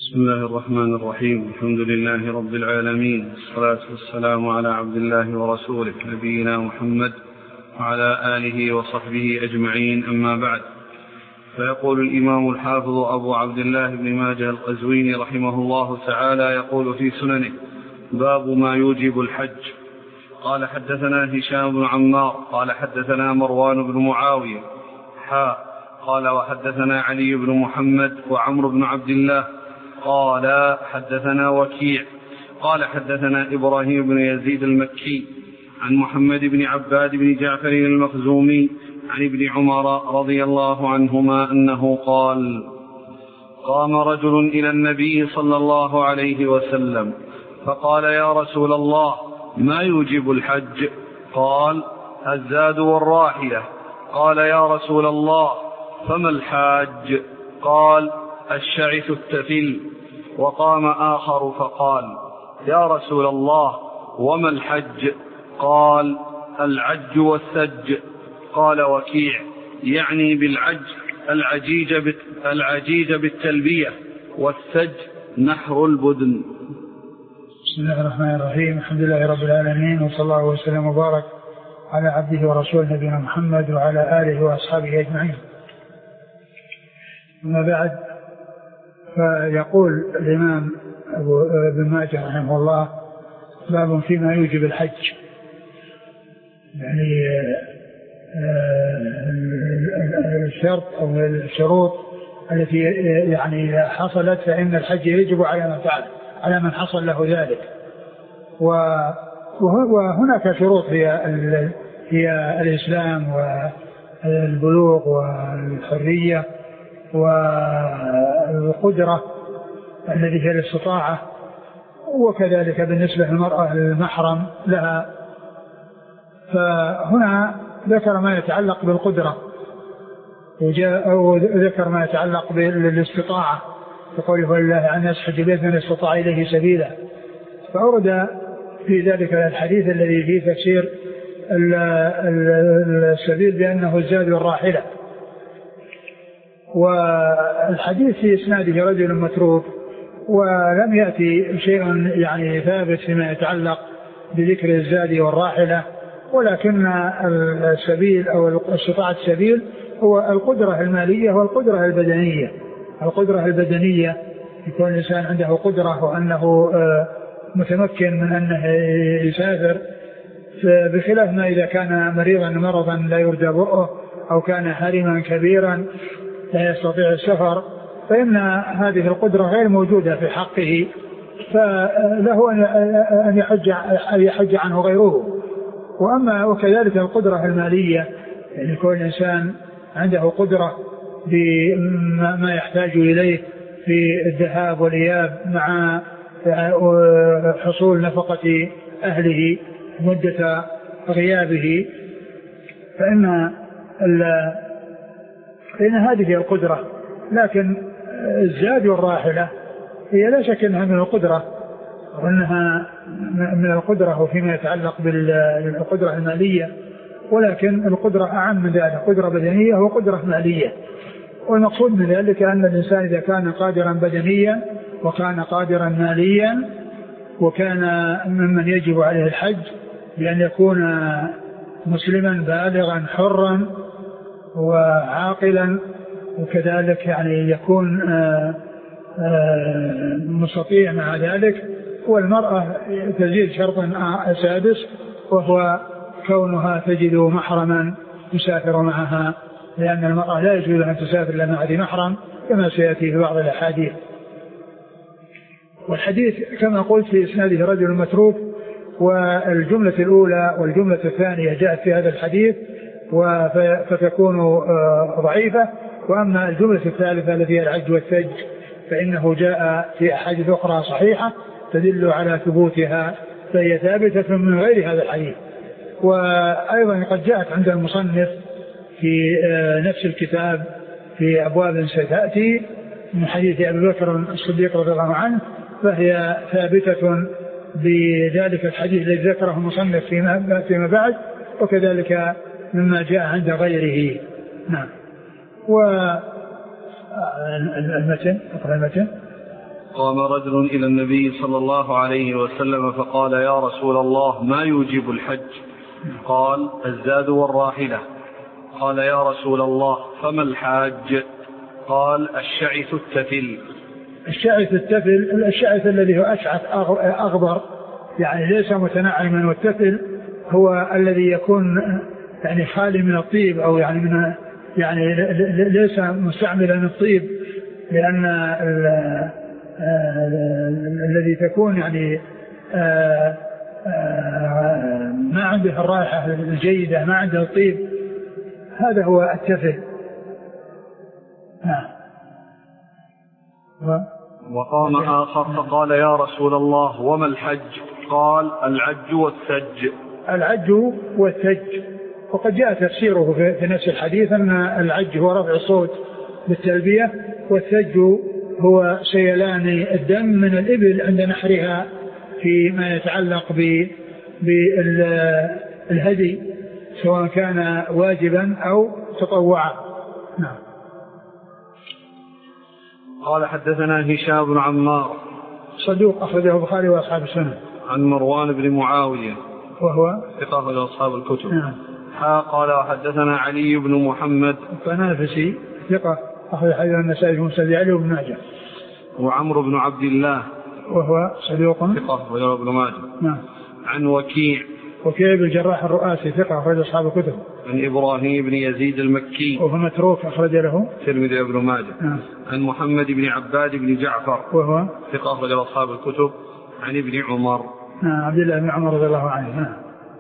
بسم الله الرحمن الرحيم. الحمد لله رب العالمين، والصلاة والسلام على عبد الله ورسوله نبينا محمد وعلى آله وصحبه أجمعين، أما بعد. فيقول الإمام الحافظ أبو عبد الله بن ماجه القزويني رحمه الله تعالى يقول في سننه: باب ما يوجب الحج. قال: حدثنا هشام بن عمار قال حدثنا مروان بن معاوية قال وحدثنا علي بن محمد وعمرو بن عبد الله قال حدثنا وكيع قال حدثنا إبراهيم بن يزيد المكي عن محمد بن عباد بن جعفر المخزومي عن ابن عمر رضي الله عنهما أنه قال: قام رجل إلى النبي صلى الله عليه وسلم فقال: يا رسول الله، ما يوجب الحج؟ قال: الزاد والراحلة. قال: يا رسول الله، فما الحاج؟ قال: الشعث التفل. وقام آخر فقال: يا رسول الله، وما الحج؟ قال: العج والسج. قال وكيع: يعني بالعج العجيج بالتلبية، والسج نحر البدن. بسم الله الرحمن الرحيم. الحمد لله رب العالمين، وصلى الله وسلم وبارك على عبده ورسوله نبينا محمد وعلى آله وأصحابه أجمعين. أما بعد، فيقول الإمام ابن ماجه رحمه الله: باب فيما يوجب الحج، يعني الشرط أو الشروط التي يعني حصلت فإن الحج يجب على من فعل، على من حصل له ذلك. وهناك شروط هي الإسلام والبلوغ والحرية والقدرة الذي هي الاستطاعة، وكذلك بالنسبة للمرأة المحرم لها. فهنا ذكر ما يتعلق بالقدرة أو ذكر ما يتعلق بالاستطاعة، يقول: الله عن يسحج بيت من استطاع إليه سبيلا. فأورد في ذلك الحديث الذي فيه تفسير السبيل بأنه الزاد والراحلة. والحديث في إسناده رجل متروك، ولم يأتي شيء يعني ثابت فيما يتعلق بذكر الزاد والراحلة، ولكن السبيل أو استطاعة السبيل هو القدرة المالية والقدرة البدنية. القدرة البدنية يكون الإنسان عنده قدرة وأنه متمكن من أنه يسافر، بخلاف ما إذا كان مرضا لا يرجى برؤه، أو كان حريما كبيرا لا يستطيع السفر، فإن هذه القدرة غير موجودة في حقه، فله أن يحج عنه غيره. وكذلك القدرة المالية، يعني يكون الإنسان عنده قدرة بما يحتاج إليه في الذهاب والإياب مع حصول نفقة أهله مدة غيابه، فإن هذه هي القدرة. لكن الزاد والراحلة هي لا شك أنها من القدرة، وأنها من القدرة وفيما يتعلق بالقدرة المالية، ولكن القدرة أعم من ذلك، قدرة بدنية وقدرة مالية. والمقصود من ذلك أن الإنسان إذا كان قادرا بدنيا وكان قادرا ماليا، وكان ممن يجب عليه الحج بأن يكون مسلما بالغا حرا وعاقلا، وكذلك يعني يكون مستطيع مع ذلك. والمرأة تزيد شرطا سادس، وهو كونها تجد محرما يسافر معها، لأن المرأة لا يجوز أن تسافر إلا مع ذي محرم، كما سيأتي في بعض الأحاديث. والحديث كما قلت في إسناده رجل متروك، والجملة الأولى والجملة الثانية جاءت في هذا الحديث فتكون ضعيفة. وأما الجملة الثالثة التي هي العج والسج فإنه جاء في أحاديث أخرى صحيحة تدل على ثبوتها، فهي ثابتة من غير هذا الحديث. وأيضا قد جاءت عند المصنف في نفس الكتاب في أبواب ستأتي من حديث أبي بكر الصديق رضي الله عنه، فهي ثابتة بذلك الحديث الذي ذكره المصنف فيما بعد، وكذلك مما جاء عند غيره. نعم. والمتن أقرأ المتن. قام رجل إلى النبي صلى الله عليه وسلم فقال يا رسول الله ما يوجب الحج؟ قال الزاد والراحلة. قال يا رسول الله فما الحاج؟ قال الشعث التفل. الشعث التفل الشعث الذي هو أشعث أغبر يعني ليس متنعما، والتفل هو الذي يكون يعني خالي من الطيب أو يعني من يعني ليس مستعملا الطيب، لأن الذي تكون يعني ما عنده الرائحة الجيدة، ما عنده الطيب، هذا هو التفل. وقام آخر فقال يا رسول الله وما الحج؟ قال العج والثج. العج والثج، وقد جاء تفسيره في نفس الحديث أن العج هو رفع الصوت بالتلبية، والثج هو سيلان الدم من الإبل عند نحرها فيما يتعلق بالهدي سواء كان واجبا أو تطوعا. نعم. قال حدثنا هشام بن عمار صدوق أخرجه البخاري وأصحاب السنن. عن مروان بن معاوية وهو ثقة لأصحاب الكتب. نعم. قال وحدثنا علي بن محمد الطنافسي ثقة أخرج حديث النسائي في مسند علي بن ماجه. وعمرو بن عبد الله وهو صدوق ثقة وله ابن ماجه. نعم. عن وكيع بن الجراح الرؤاسي ثقة أخرج أصحاب الكتب. عن إبراهيم بن يزيد المكي وهو متروك أخرج له الترمذي وابن ماجه. نعم. عن محمد بن عباد بن جعفر وهو ثقة أخرج أصحاب الكتب. عن ابن عمر عبد الله بن عمر رضي الله عنه.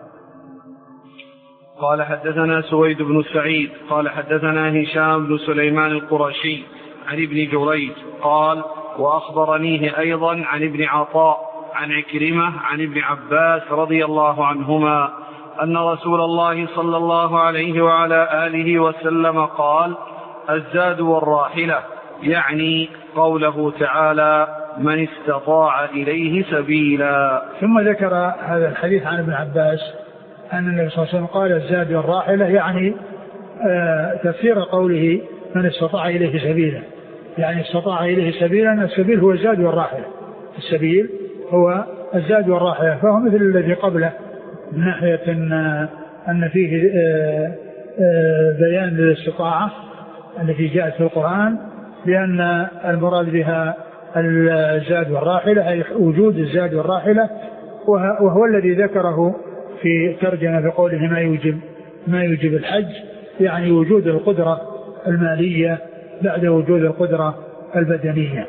قال حدثنا سويد بن سعيد قال حدثنا هشام بن سليمان القرشي عن ابن جريج قال وأخبرنيه أيضا عن ابن عطاء عن عكرمة عن ابن عباس رضي الله عنهما أن رسول الله صلى الله عليه وعلى آله وسلم قال الزاد والراحلة، يعني قوله تعالى من استطاع إليه سبيلا. ثم ذكر هذا الحديث عن ابن عباس أن النبي صلى الله عليه وسلم قال الزاد والراحلة، يعني تفسير قوله من استطاع إليه سبيلا، يعني استطاع إليه سبيلا، السبيل هو الزاد والراحلة، السبيل هو الزاد والراحلة، فهو مثل الذي قبله من ناحية أن فيه بيان للاستطاعة التي جاءت في القرآن، لأن المراد بها الزاد والراحلة أي وجود الزاد والراحلة، وهو الذي ذكره في ترجمة بقوله ما يوجب الحج، يعني وجود القدرة المالية بعد وجود القدرة البدنية.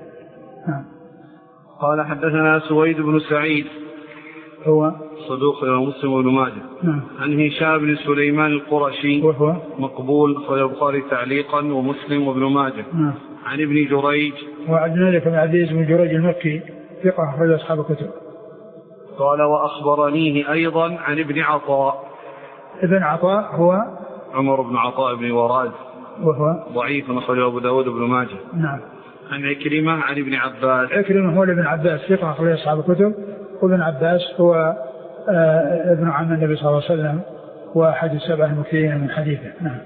قال حدثنا سويد بن سعيد هو صدوق مسلم وابن ماجه. عن هشام بن سليمان القرشي وهو مقبول أخرج البخاري تعليقا ومسلم وابن ماجه. عن ابن جريج وعبد الملك بن عبد العزيز بن جريج المكي ثقة أخرج أصحاب الكتب. قال وأخبرنيه أيضا عن ابن عطاء. ابن عطاء هو عمر بن عطاء بن وراز وهو ضعيف أخرج أبو داود بن ماجه. نعم. عن عكرمة عن ابن عباس. عكرمة هو ابن عباس ثقة أخرج أصحاب الكتب، وابن عباس هو ابن عم النبي صلى الله عليه وسلم وأحد السبع المكثرين من حديثه. نعم.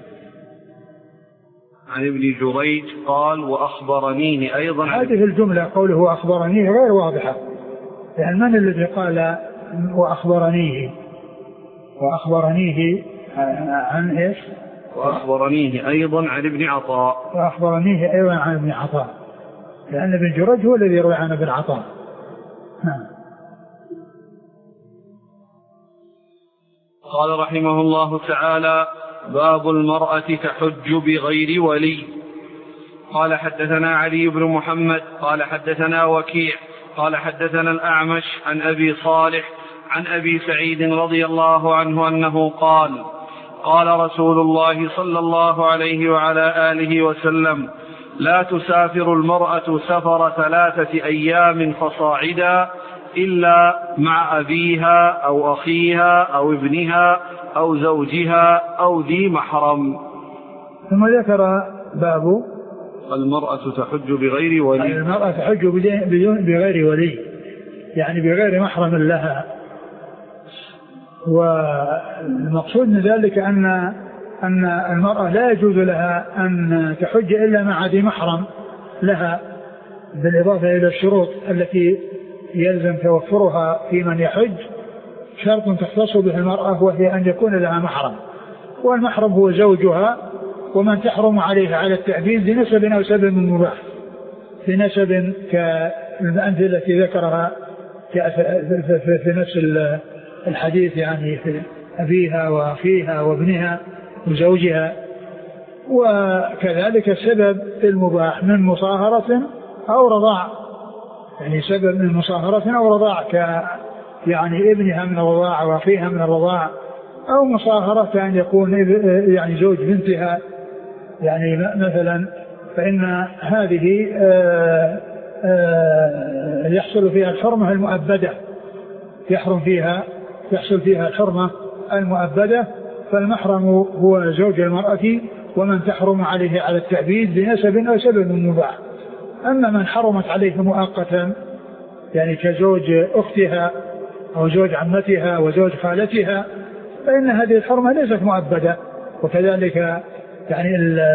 عن ابن جريج قال وأخبرنيه أيضا. هذه الجملة قوله أخبرنيه غير واضحة، يعني من الذي قال وأخبرنيه عن إيش؟ وأخبرنيه أيضا عن ابن عطاء. وأخبرنيه أيضا عن ابن عطاء، لأن ابن جريج هو الذي روى عن ابن عطاء. قال رحمه الله تعالى باب المرأة تحج بغير ولي. قال حدثنا علي بن محمد قال حدثنا وكيع قال حدثنا الأعمش عن أبي صالح عن أبي سعيد رضي الله عنه أنه قال قال رسول الله صلى الله عليه وعلى آله وسلم لا تسافر المرأة سفر 3 أيام فصاعدا إلا مع أبيها أو أخيها أو ابنها أو زوجها أو ذي محرم. ثم ذكر باب المرأة تحج بغير ولي. المرأة تحج بغير ولي، يعني بغير محرم لها. والمقصود من ذلك أن المرأة لا يجوز لها أن تحج إلا مع ذي محرم لها، بالإضافة إلى الشروط التي يلزم توفرها في من يحج شرط تختص به المرأة، وهي أن يكون لها محرم، والمحرم هو زوجها ومن تحرم عليها على التعبيد بنسب أو سبب مباح، بنسب كالأمثلة التي ذكرها في نفس الحديث، يعني في أبيها وأخيها وابنها وزوجها. وكذلك السبب المباح من مصاهرة أو رضاع، يعني سبب من مصاهرة أو رضاع يعني ابنها من الرضاع وأخيها من الرضاع، أو مصاهرة أن يكون يعني زوج بنتها، يعني مثلا، فإن هذه يحصل فيها الحرمة المؤبدة، يحصل فيها الحرمة المؤبدة. فالمحرم هو زوج المرأة ومن تحرم عليه على التعبيد بنسب أو سبب مباح. أما من حرمت عليه مؤقتا، يعني كزوج أختها أو زوج عمتها وزوج خالتها، فإن هذه الحرمة ليست مؤبدة. وكذلك يعني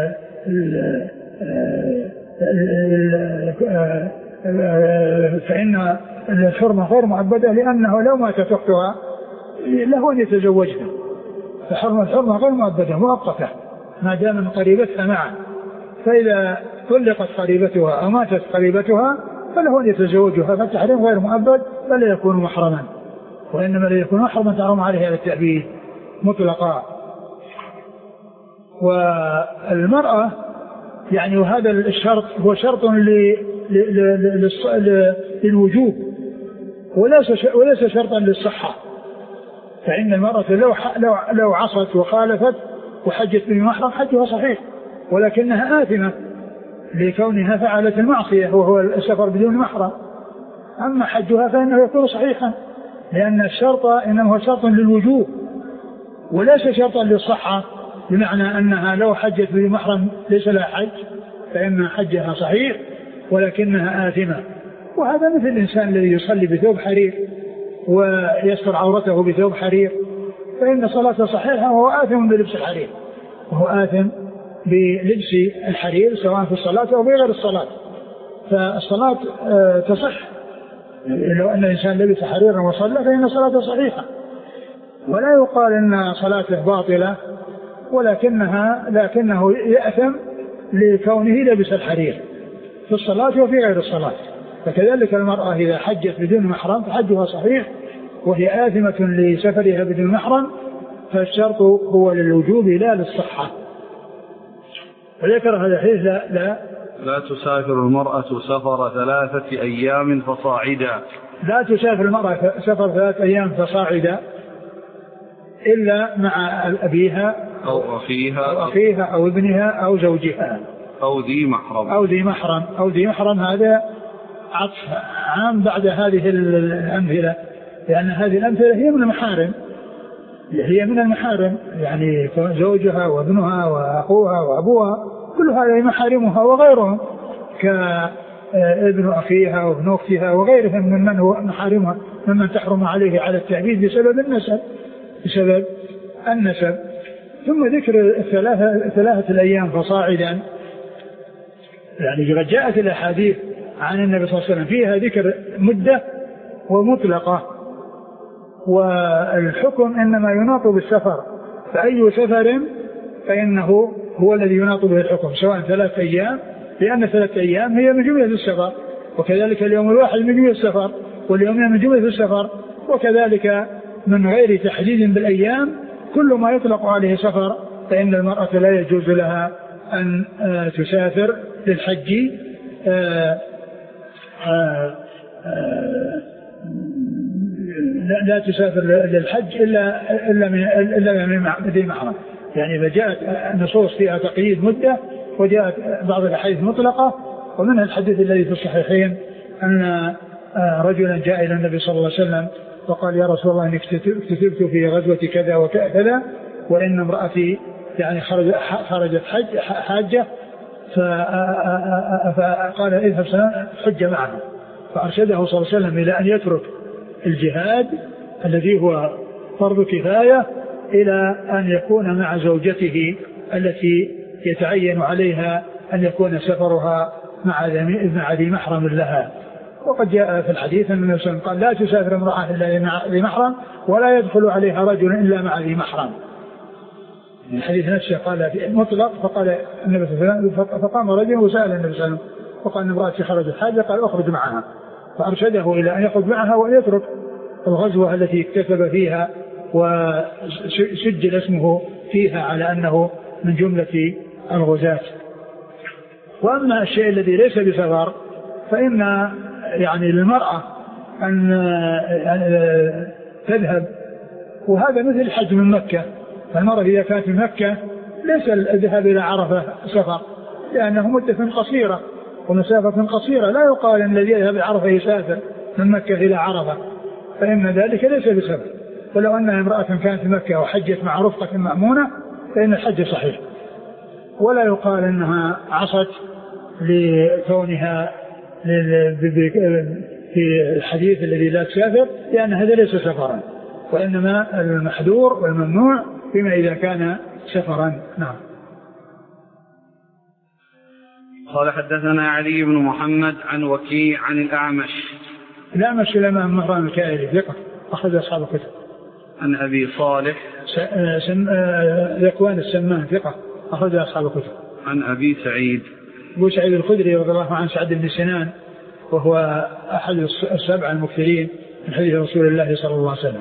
فإن الحرمة غير مؤبدة، لأنه لو ماتت أختها له أن يتزوجها، فالحرمة غير مؤبدة مؤقتة ما دام من قريبتها معه. فإذا طلقت قريبتها أو ماتت قريبتها فله أن يتزوجها، فالتحريم غير مؤبد بل يكون محرما، وإنما لا يكون محرما تحرم عليه على التأبيد مطلقا. والمرأة يعني وهذا الشرط هو شرط للوجوب وليس شرطا للصحة. فإن المرأة لو عصت وخالفت وحجت بمحرم حجها صحيح، ولكنها آثمة لكونها فعلت المعصية وهو السفر بدون محرم. أما حجها فإنه يكون صحيحا، لأن الشرط إنما هو شرط للوجوب وليس شرطا للصحة، بمعنى أنها لو حجت بمحرم ليس لها حج، فإن حجها صحيح ولكنها آثمة. وهذا مثل الإنسان الذي يصلي بثوب حرير ويستر عورته بثوب حرير، فإن صلاته صحيحة وهو آثم بلبس الحرير، وهو آثم بلبس الحرير سواء في الصلاة أو بغير الصلاة. فالصلاة تصح لو أن الإنسان لبس حريرا وصلى فإن صلاته صحيحة، ولا يقال أن صلاته باطلة، لكنه يأثم لكونه لبس الحرير في الصلاة وفي غير الصلاة. فكذلك المرأة إذا حجت بدون محرم فحجها صحيح وهي آثمة لسفرها بدون محرم، فالشرط هو للوجوب لا للصحة. وذكر هذا الحديث لا تسافر المرأة سفر 3 أيام فصاعدا. لا تسافر المرأة سفر 3 أيام فصاعدا إلا مع أبيها أو أخيها أو ابنها أو زوجها أو ذي محرم. هذا عطف عام بعد هذه الأمثلة، لأن هذه الأمثلة هي من المحارم، يعني زوجها وابنها وأخوها وأبوها كل هذه محارمها، وغيرهم كابن أخيها وابن أختها وغيرهم ممن هو محارمها ممن تحرم عليه على التعبيد بسبب النسب. ثم ذكر 3 أيام فصاعدا، يعني قد جاءت الأحاديث عن النبي صلى الله عليه وسلم فيها ذكر مدة ومطلقة، والحكم إنما يناط بالسفر، فأي سفر فإنه هو الذي يناط به الحكم، سواء 3 أيام، لأن 3 أيام هي من جملة السفر، وكذلك اليوم الواحد من جملة السفر، واليومين من جملة السفر، وكذلك من غير تحديد بالأيام كل ما يطلق عليه سفر، فإن المرأة لا يجوز لها أن تسافر للحج لا تسافر للحج إلا من ذي محرم. يعني إذا جاءت النصوص فيها تقييد مدة، وجاءت بعض الأحاديث مطلقة، ومنها الحديث الذي في الصحيحين أن رجلا جاء إلى النبي صلى الله عليه وسلم وقال: يا رسول الله إني اكتتبت في غزوة كذا وكذا، وإن امرأتي يعني خرجت حاجة، فقال: اذهب حج معنا. فأرشده صلى الله عليه وسلم إلى أن يترك الجهاد الذي هو فرض كفاية إلى أن يكون مع زوجته التي يتعين عليها أن يكون سفرها مع ذي محرم لها. وقد جاء في الحديث أن النبي صلى الله عليه وسلم قال لا تسافر امرأة إلا ذي محرم ولا يدخل عليها رجل إلا مع ذي محرم. الحديث نفسه قال مطلق، فقال النبي صلى الله عليه وسلم فقام رجل وسأل النبي صلى الله عليه وسلم وقال امرأتي خرجت حاجة، قال أخرج معها، فأرشده إلى أن يخرج معها وأن يترك الغزوة التي اكتسب فيها وسجل اسمه فيها على أنه من جملة الغزاة. وأما الشيء الذي ليس بسفر فإن يعني للمرأة أن تذهب، وهذا مثل الحج من مكة. فالمرأة إذا كانت من مكة ليس الذهاب إلى عرفة سفر، لأنه مدة قصيرة ومسافة قصيرة، لا يقال أن الذي يذهب إلى عرفة يسافر من مكة إلى عرفة، فإن ذلك ليس بسفر. ولو أن امرأة كانت في مكة وحجت مع رفقة مأمونة فإن الحج صحيح، ولا يقال أنها عصت لكونها في الحديث الذي لا تسافر، لأن هذا ليس سفرا، وإنما المحذور والممنوع فيما إذا كان سفرا. نعم. قال حدثنا علي بن محمد عن وكيع عن الأعمش سليمان بن مهران الكائلي ثقة أخرج أصحاب الكتب. عن أبي صالح ذكوان السمان ثقة أخرج أصحاب الكتب. عن أبي سعيد أبو سعيد الخدري رضي الله عنه سعد بن سنان، وهو أحد السبع المكثرين من حديث رسول الله صلى الله عليه وسلم.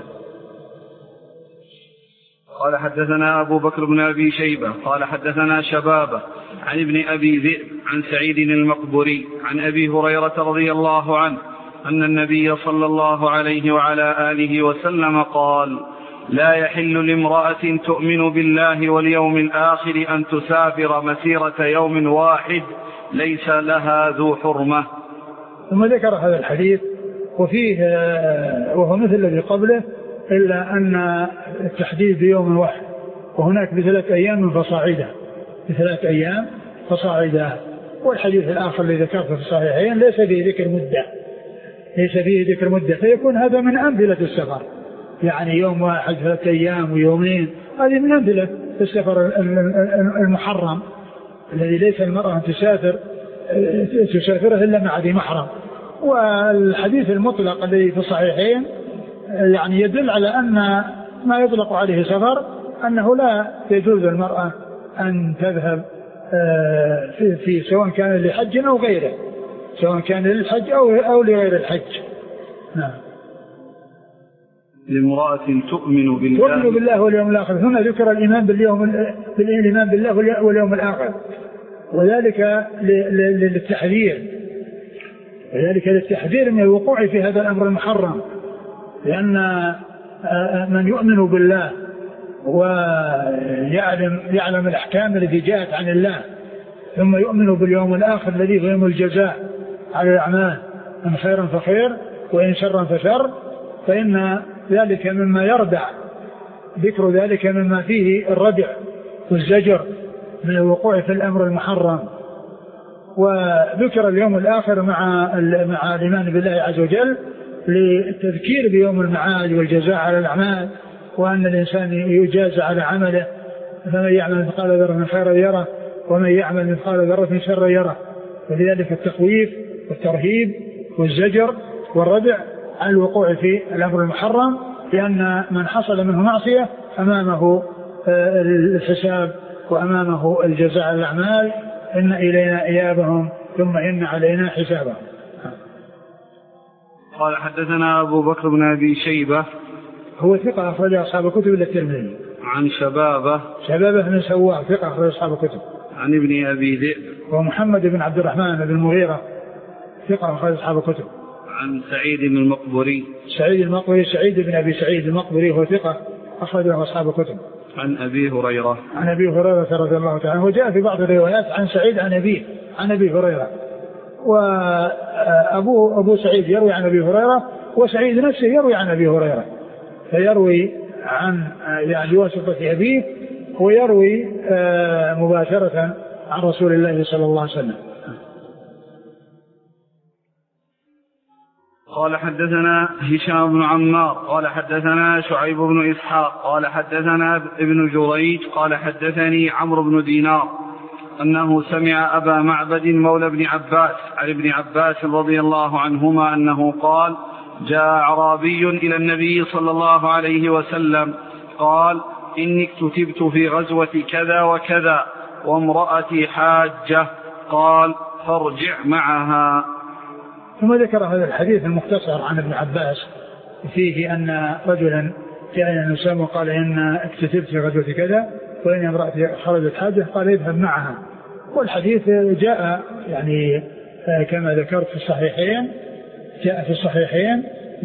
قال حدثنا أبو بكر بن أبي شيبة قال حدثنا شبابة عن ابن أبي ذئب عن سعيد المقبري عن أبي هريرة رضي الله عنه أن النبي صلى الله عليه وعلى آله وسلم قال: لا يحل لامرأة تؤمن بالله واليوم الآخر أن تسافر مسيرة يوم واحد ليس لها ذو حرمة. ثم ذكر هذا الحديث وفيه وهو مثل الذي قبله، إلا أن التحديد بيوم واحد، وهناك ب3 أيام فصاعدا، ب3 أيام فصاعدا. والحديث الآخر الذي ذكرته في الصحيحين ليس فيه ذكر مدة، فيكون هذا من أمثلة السفر، يعني يوم واحد 3 أيام ويومين، هذه من أمثلة السفر المحرم الذي ليس المرأة تسافره إلا مع ذي محرم. والحديث المطلق الذي في الصحيحين يعني يدل على أن ما يطلق عليه سفر أنه لا يجوز المرأة أن تذهب في سواء كان لحج أو غيره، سواء كان للحج أو لغير الحج. نعم. لامرأة تؤمن بالله واليوم الآخر. هنا ذكر الإيمان بالله واليوم الآخر، وذلك للتحذير من الوقوع في هذا الأمر المحرم، لأن من يؤمن بالله ويعلم الأحكام التي جاءت عن الله، ثم يؤمن باليوم الآخر الذي هو يوم الجزاء على الأعمال، إن خيرا فخير وإن شرا فشر، فإن ذلك مما يردع، ذكر ذلك مما فيه الردع والزجر من الوقوع في الأمر المحرم. وذكر اليوم الآخر مع الإيمان بالله عز وجل للتذكير بيوم المعاد والجزاء على الأعمال، وأن الإنسان يجازى على عمله، فمن يعمل مثقال ذرة من خير يره ومن يعمل مثقال ذرة من شر يره. ولذلك التخويف والترهيب والزجر والردع عن الوقوع في الأمر المحرم، لأن من حصل منه معصية أمامه الحساب وأمامه الجزاء على الأعمال. إن إلينا إيابهم ثم إن علينا حسابهم. قال حدثنا أبو بكر بن أبي شيبة هو ثقة أخرج أصحاب الكتب إلا الترمذي. عن شبابة بن سواء ثقة أخرج أصحاب الكتب. عن ابن أبي ذئب ومحمد بن عبد الرحمن بن المغيرة ثقة أخرج أصحاب الكتب. عن سعيد المقبري سعيد بن أبي سعيد المقبري هو ثقة أخرج أصحاب الكتب. عن أبي هريرة رضي الله تعالى عنه. وجاء في بعض الروايات عن سعيد عن أبي هريرة، وأبو سعيد يروي عن أبي هريرة، وسعيد نفسه يروي عن أبي هريرة، فيروي عن يعني بواسطة أبيه، ويروي مباشرة عن رسول الله صلى الله عليه وسلم. قال حدثنا هشام بن عمار قال حدثنا شعيب بن إسحاق قال حدثنا ابن جريج قال حدثني عمرو بن دينار أنه سمع أبا معبد مولى ابن عباس عن ابن عباس رضي الله عنهما أنه قال: جاء أعرابي إلى النبي صلى الله عليه وسلم قال: إني اكتتبت في غزوة كذا وكذا وامرأتي حاجة، قال: فارجع معها. ثم ذكر هذا الحديث المختصر عن ابن عباس فيه أن رجلا جاء إلى النبي وقال: إن اكتتبت في غزوة كذا وإن امرأتي خرجت حاجة، قال: اذهب معها. والحديث جاء يعني كما ذكرت في الصحيحين، جاء في الصحيحين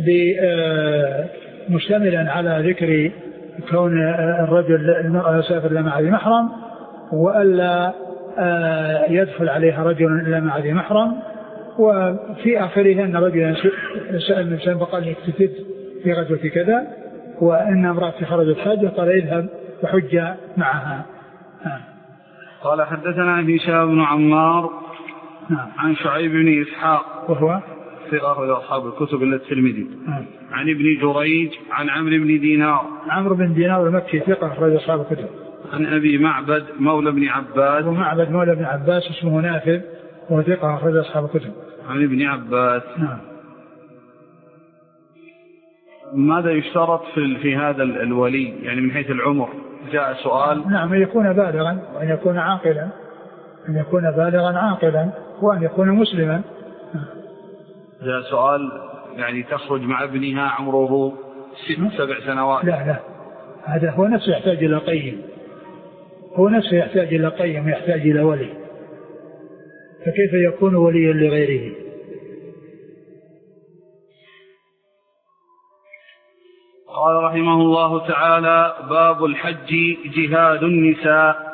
مشتملا على ذكر كون الرجل المرأة يسافر إلى مع ذي محرم، وألا يدخل عليها رجل إلا مع ذي محرم. وفي آخره أن رجلا سأل النبي فقال: اكتتبت في غزوة كذا وإن امرأتي خرجت حاجة، قال: اذهب وحج معها. قال: حدثنا هشام بن عمار عن شعيب بن إسحاق وهو ثقة أصحاب الكتب إلا الترمذي عن ابن جريج عن عمرو بن دينار. عمرو بن دينار المكي ثقة أخرج أصحاب الكتب. عن أبي معبد مولى ابن عباس. أبو معبد مولى ابن عباس اسمه نافذ وثقة أخرج أصحاب الكتب. عن ابن عباس. ماذا يشترط في هذا الولي يعني من حيث العمر؟ جاء سؤال. نعم، أن يكون بالغا وأن يكون عاقلا، أن يكون بالغا عاقلا وأن يكون مسلما. جاء سؤال يعني تخرج مع ابنها عمره 6-7 سنوات. لا هذا هو نفسه يحتاج إلى قيم، هو نفسه يحتاج إلى قيم ويحتاج إلى ولي، فكيف يكون وليا لغيره؟ قال رحمه الله تعالى: باب الحج جهاد النساء.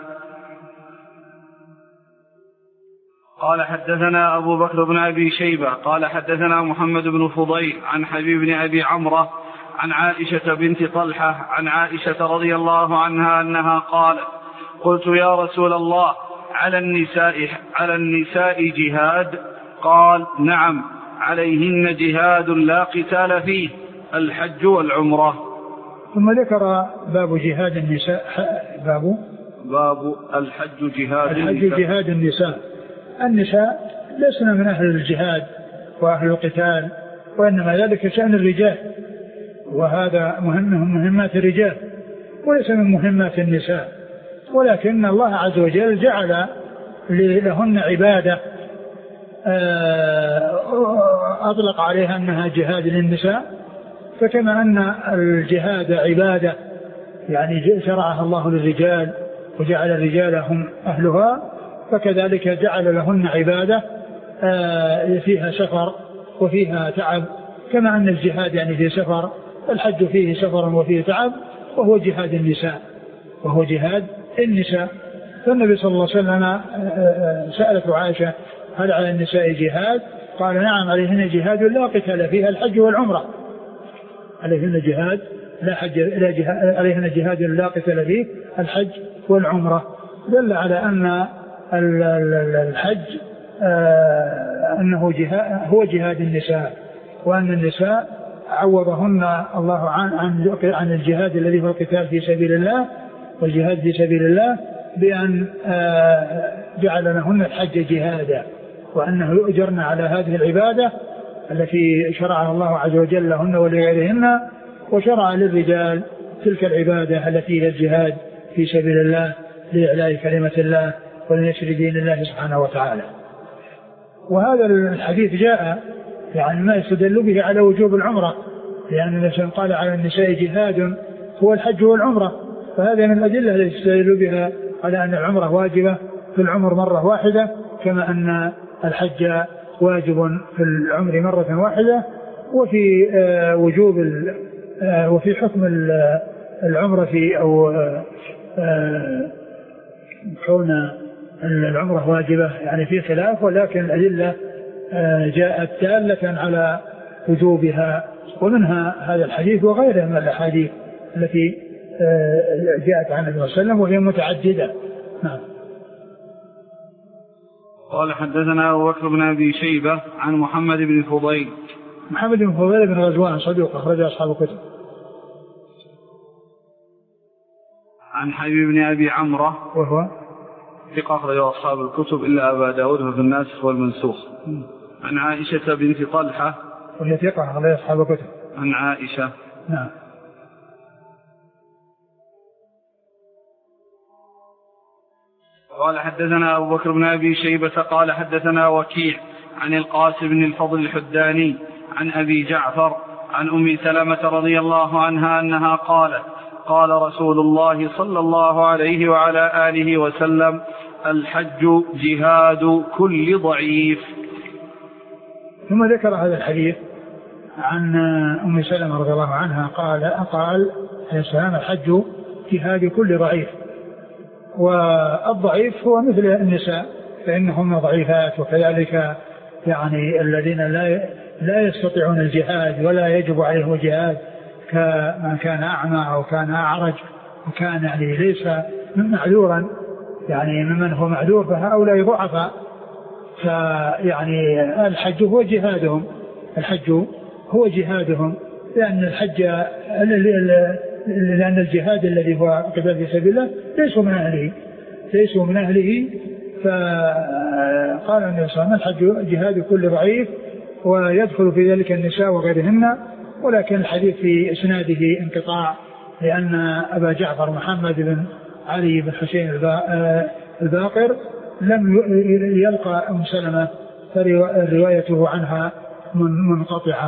قال: حدثنا أبو بكر بن أبي شيبة قال: حدثنا محمد بن فضيل عن حبيب بن أبي عمرة عن عائشة بنت طلحة عن عائشة رضي الله عنها أنها قالت: قلت: يا رسول الله، على النساء جهاد؟ قال: نعم، عليهن جهاد لا قتال فيه، الحج والعمرة. ثم ذكر باب جهاد النساء. باب الحج جهاد النساء. النساء لسنا من أهل الجهاد وأهل القتال، وإنما ذلك شأن الرجال، وهذا مهمات الرجال وليس من مهمات النساء. ولكن الله عز وجل جعل لهن عبادة أطلق عليها أنها جهاد للنساء، فكما أن الجهاد عبادة يعني شرعها الله للرجال وجعل الرجال هم أهلها، فكذلك جعل لهن عبادة فيها سفر وفيها تعب، كما أن الجهاد يعني فيه سفر، الحج فيه سفر وفيه تعب، وهو جهاد النساء. فالنبي صلى الله عليه وسلم سألته عائشة: هل على النساء جهاد؟ قال: نعم، عليهن جهاد لا قتال فيها، الحج والعمرة. عليهن جهاد عليهن جهاد لا قتال فيه، الحج والعمرة. دل على أن الحج أنه هو جهاد النساء، وأن النساء عوضهن الله عن الجهاد الذي هو القتال في سبيل الله والجهاد في سبيل الله بأن جعل لهن الحج جهادا، وأنه يؤجرن على هذه العبادة التي شرعها الله عز وجل لهن ولغيرهن، وشرع للرجال تلك العبادة التي هي الجهاد في سبيل الله لإعلاء كلمة الله ولنشر دين الله سبحانه وتعالى. وهذا الحديث جاء يعني ما يستدل به على وجوب العمرة، لأن النبي قال: على النساء جهاد هو الحج والعمرة، فهذا من الأدلة التي يستدل بها على أن العمرة واجبة في العمر مرة واحدة، كما أن الحج واجب في العمر مرة واحدة. وفي وجوب وفي حكم العمرة في أو كون العمرة واجبة يعني في خلاف، ولكن الأدلة جاءت دالة على وجوبها، ومنها هذا الحديث وغيره من الأحاديث التي جاءت عن النبي صلى الله عليه وسلم وهي متعددة. نعم. قال: حدثنا أبو بكر بن أبي شيبة عن محمد بن فضيل. محمد بن فضيل بن غزوان صدوق أخرج أصحاب الكتب. عن حبيب بن أبي عمرة وهو ثقة أخرجه أصحاب الكتب إلا أبا داود في الناسخ والمنسوخ. عن عائشة بنت طلحة وهي ثقة أخرجه أصحاب الكتب. عن عائشة. نعم. قال حدثنا أبو بكر بن أبي شيبة قال حدثنا وكيع عن القاسم بن الفضل الحداني عن أبي جعفر عن أم سلمة رضي الله عنها أنها قالت قال رسول الله صلى الله عليه وعلى آله وسلم الحج جهاد كل ضعيف. ثم ذكر هذا الحديث عن أم سلمة رضي الله عنها قال السلام الحج جهاد كل ضعيف. والضعيف هو مثل النساء فإنهم ضعيفات، وكذلك يعني الذين لا يستطيعون الجهاد ولا يجب عليهم الجهاد كمن كان أعمى أو كان أعرج وكان يعني ليس معذورا، يعني ممن هو معذور فهؤلاء ضعفاء. فيعني الحج هو جهادهم، الحج هو جهادهم، لأن الجهاد الذي هو قتال في سبيل الله ليسوا من أهله. فقال النبي صلى الله عليه وسلم الحج جهاد كل ضعيف، ويدخل في ذلك النساء وغيرهن. ولكن الحديث في إسناده انقطاع، لأن أبا جعفر محمد بن علي بن حسين الباقر لم يلقى أم سلمة، فروايته عنها منقطعة.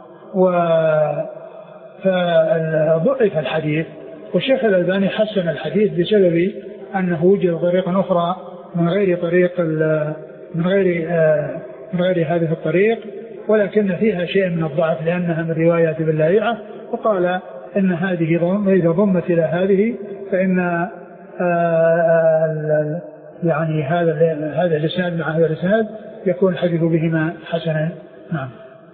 فضعف الحديث، والشيخ الألباني حسن الحديث بسبب أنه وجد طريقة أخرى من غير هذه الطريق، ولكن فيها شيء من الضعف لأنها من روايات ابن لهيعة. وقال إن هذه إذا ضمت إلى هذه فإن يعني هذا الإسناد مع هذا الإسناد يكون الحديث بهما حسنا. نعم.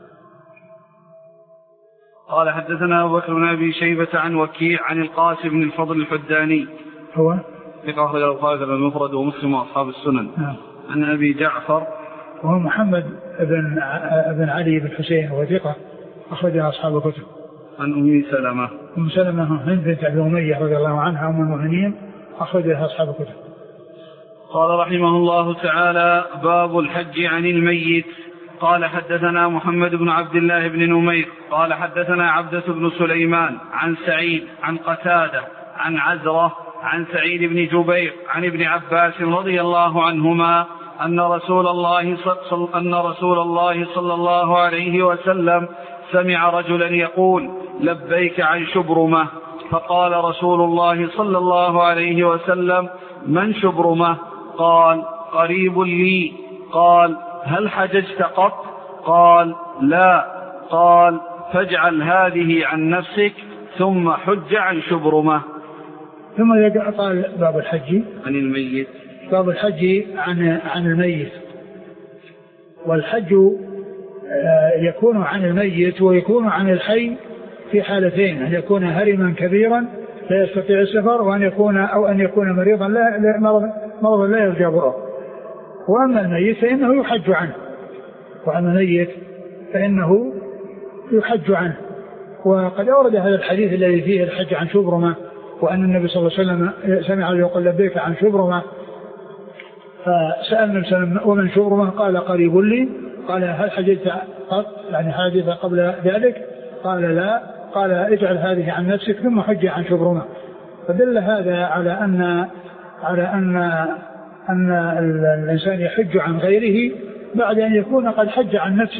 قال حدثنا أبو بكر بن أبي شيبة عن وكيع عن القاسم بن الفضل الحداني هو ثقة أخرج البخاري المفرد ومسلم وأصحاب السنن. نعم. عن أبي جعفر وهو محمد بن علي بن حسين وثقة أخرجها أصحاب الكتب. عن أم سلمة هند بنت أبي أمية رضي الله عنها أم المؤمنين أخرجها أصحاب الكتب. قال رحمه الله تعالى باب الحج عن الميت. قال حدثنا محمد بن عبد الله بن نمير قال حدثنا عبدة بن سليمان عن سعيد عن قتادة عن عزرة عن سعيد بن جبير عن ابن عباس رضي الله عنهما أن رسول الله صلى الله عليه وسلم سمع رجلا يقول لبيك عن شبرمة، فقال رسول الله صلى الله عليه وسلم من شبرمة؟ قال قريب لي. قال هل حججت قط؟ قال لا. قال فاجعل هذه عن نفسك ثم حج عن شبرمة. ثم قال باب الحج عن الميت. باب الحج عن الميت. والحج يكون عن الميت ويكون عن الحي في حالتين: أن يكون هرما كبيرا لا يستطيع السفر، أن يكون مريضا مرضا لا يرجى برؤه. وأما الميت فإنه يحج عنه، وقد أورد هذا الحديث الذي فيه الحج عن شبرمة، وأن النبي صلى الله عليه وسلم سمع يقول لبيك عن شبرمة، فسأل النبي صلى الله عليه وسلم ومن شبرمة؟ قال قريب لي. قال هل حججت قط؟ يعني حاجز قبل ذلك؟ قال لا. قال اجعل هذه عن نفسك ثم حج عن شبرمة. فدل هذا على أن الإنسان يحج عن غيره بعد أن يكون قد حج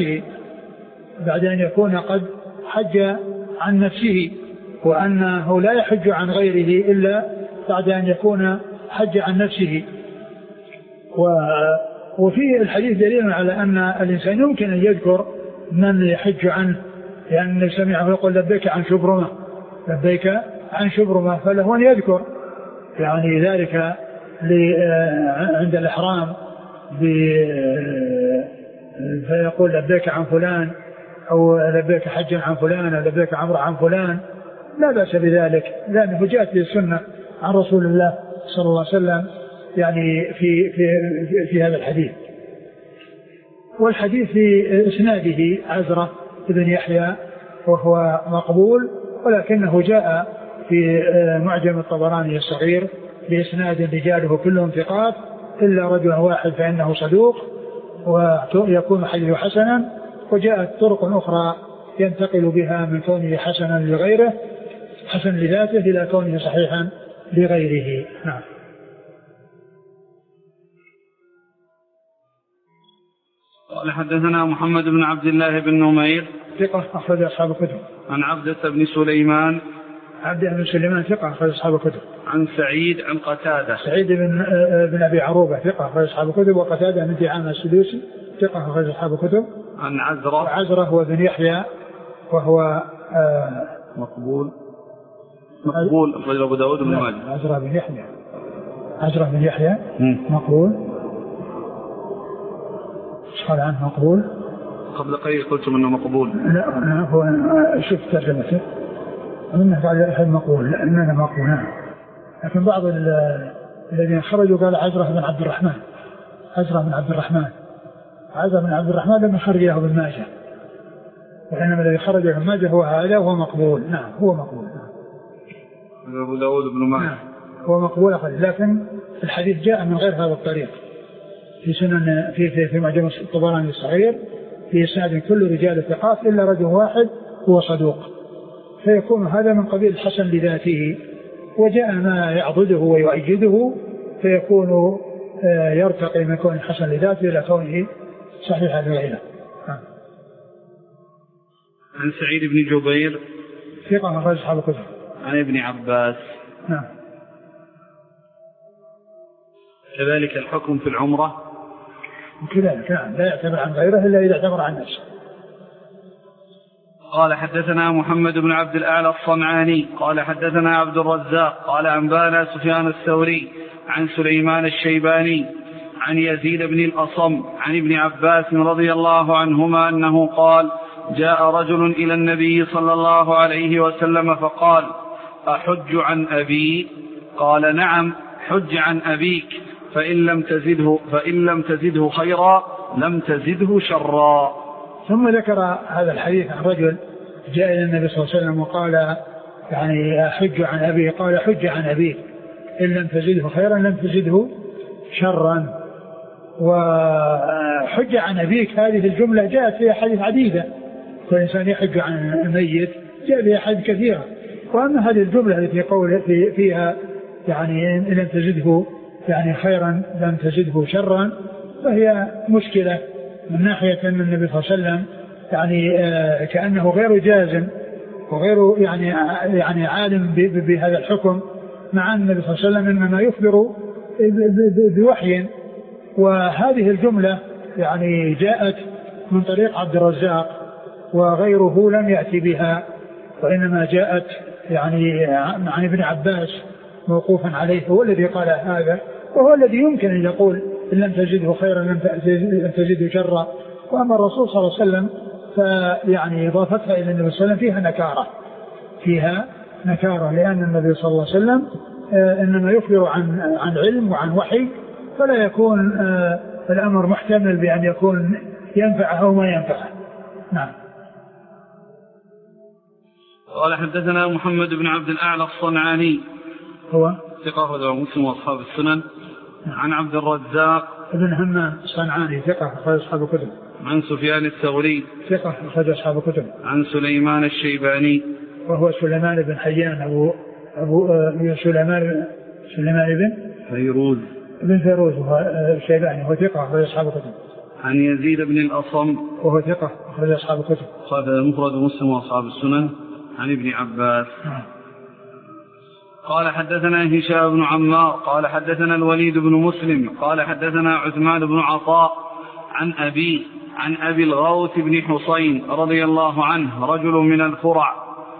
عن نفسه، وأنه لا يحج عن غيره إلا بعد أن يكون حج عن نفسه. وفي الحديث دليل على أن الإنسان يمكن أن يذكر من يحج عنه، لأن سمعه يقول لبيك عن شبرمة، فله أن يذكر يعني ذلك عند الإحرام فيقول لبيك عن فلان، أو لبيك حجا عن فلان، أو لبيك عمرة عن فلان، لا بأس بذلك، لأنه جاءت بالسنة عن رسول الله صلى الله عليه وسلم يعني في هذا الحديث. والحديث في إسناده عزرة بن يحيى وهو مقبول، ولكنه جاء في معجم الطبراني الصغير بإسناد رجاله كلهم ثقات، إلا رجل واحد فإنه صدوق ويكون حديثه حسنا. وجاءت طرق أخرى ينتقل بها من كونه حسنا لغيره حسن لذاته إلى كونه صحيحا لغيره. نعم. قال حدثنا محمد بن عبد الله بن نمير ثقة أخرج أصحاب الكتب. عن عبدة بن سليمان عبدة بن سليمان ثقة أخرج أصحاب الكتب. عن سعيد عن قتادة سعيد بن أبي عروبة ثقة أخرج أصحاب الكتب. وقتادة بن دعامة السدوسي ثقة أخرج أصحاب الكتب. عن عزرة. عزرة هو بن يحيى وهو مقبول أخرج أبو داود بن ماجه. عزرة بن يحيى مقبول. قال عنه مقبول. قبل قليل قلتم انه مقبول. لا هو شفت ترجمته انه قال يحيى مقبول لاننا مقبول. نعم. لكن بعض الذين خرجوا قال عزرة بن عبد الرحمن. عزرة بن عبد الرحمن لم يخرجه ابن ماجه وإنما الذي خرجه ابن ماجه هو هذا وهو مقبول. نعم هو مقبول. أبو داود بن ماجه. نعم هو مقبول لكن الحديث جاء من غير هذا الطريق في سنن في معجم الطبراني الصغير في إسناد كل رجال ثقات إلا رجل واحد هو صدوق فيكون هذا من قبيل الحسن لذاته. وجاء ما يعضده ويؤيده فيكون يرتقي من كون حسن لذاته إلى كونه صحيحا لغيره. عن سعيد بن جبير ثقة أخرج أصحاب الكتب. عن ابن عباس. نعم. كذلك الحكم في العمرة وكذلك نعم لا يعتبر عن غيره إلا إذا اعتبر عن نفسه. قال حدثنا محمد بن عبد الأعلى الصنعاني قال حدثنا عبد الرزاق قال أنبانا سفيان الثوري عن سليمان الشيباني عن يزيد بن الأصم عن ابن عباس رضي الله عنهما أنه قال جاء رجل إلى النبي صلى الله عليه وسلم فقال أحج عن أبي؟ قال نعم حج عن أبيك فإن لم تزده خيرا لم تزده شرا. ثم ذكر هذا الحديث عن رجل جاء إلى النبي صلى الله عليه وسلم وقال يعني أحج عن أبي؟ قال حج عن أبيك إن لم تزده خيرا لم تزده شرا. وحج عن أبيك هذه الجملة جاءت فيها حديث عديدة والإنسان يحج عن الميت جاء فيها حديث كثيرة. وأما هذه الجملة التي قول فيها يعني إن لم تزده يعني خيرا لم تزده شرا فهي مشكلة من ناحية أن النبي صلى الله عليه وسلم يعني كأنه غير جازم وغير يعني عالم بهذا الحكم مع أن النبي صلى الله عليه وسلم إنما يخبر بوحي. وهذه الجملة يعني جاءت من طريق عبد الرزاق وغيره لم يأتي بها وإنما جاءت يعني عن ابن عباس موقوفا عليه هو الذي قال هذا وهو الذي يمكن أن يقول إن لم تزده خيرا لم تزده شرا. وأما الرسول صلى الله عليه وسلم فيعني إضافتها إلى النبي صلى الله عليه وسلم فيها نكارة لأن النبي صلى الله عليه وسلم إنما يخبر عن علم وعن وحي فلا يكون الأمر محتمل بأن يكون ينفعه أو ما ينفعه. نعم. قال حدثنا محمد بن عبد الأعلى الصنعاني هو ثقة أخرجه مسلم وأصحاب السنن. عن عبد الرزاق ابن همام الصنعاني ثقة أخرج أصحاب الكتب. عن سفيان الثوري ثقة أخرج أصحاب الكتب. عن سليمان الشيباني وهو سليمان بن حيان أبو سليمان بن فيروز وهو الشيباني وهو ثقة أخرج أصحاب الكتب. عن يزيد بن الأصم وهو ثقة أخرج أصحاب الكتب. قال المفرد مسلم وأصحاب السنن. عن ابن عباس. قال حدثنا هشام بن عمار قال حدثنا الوليد بن مسلم قال حدثنا عثمان بن عطاء عن أبي الغوث بن حسين رضي الله عنه رجل من الفرع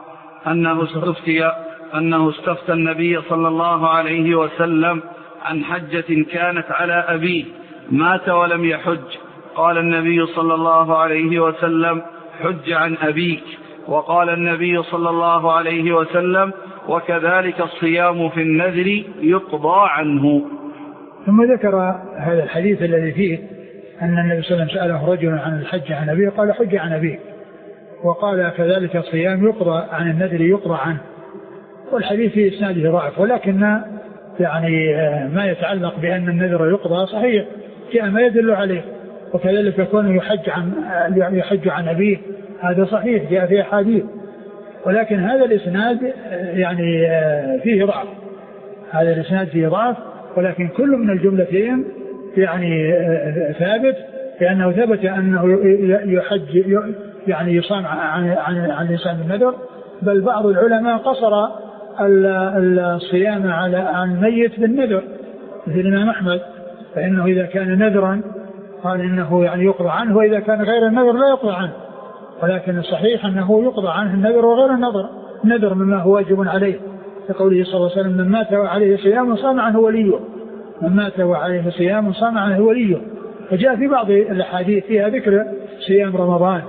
أنه استفتى النبي صلى الله عليه وسلم عن حجة كانت على أبيه مات ولم يحج. قال النبي صلى الله عليه وسلم حج عن أبيك. وقال النبي صلى الله عليه وسلم وكذلك الصيام في النذر يقضى عنه. ثم ذكر هذا الحديث الذي فيه أن النبي صلى الله عليه وسلم سأله رجل عن الحج عن أبيه قال حج عن أبيك وقال كذلك الصيام يقضى عن النذر يقضى عنه. والحديث في إسناده ضعف ولكن يعني ما يتعلق بأن النذر يقضى صحيح، جاء ما يدل عليه. وكذلك يكون يحج عن أبيه، هذا صحيح جاء في أحاديث. ولكن هذا الإسناد يعني فيه ضعف، هذا الإسناد فيه ضعف، ولكن كل من الجملتين يعني ثابت، لأنه ثبت أنه يحج يعني يصام عن الإنسان النذر. بل بعض العلماء قصر الصيام عن الميت بالنذر، مثل الإمام أحمد، فإنه إذا كان نذرا قال إنه يعني يقضى عنه، وإذا كان غير النذر لا يقضى عنه. ولكن الصحيح أنه يقضى عنه النذر وغير النذر مما هو واجب عليه، كقوله صلى الله عليه وسلم: من مات وعليه صيام صام عنه وليه، من مات وعليه صيام صام عنه وليه. فجاء في بعض الأحاديث فيها ذكر صيام رمضان.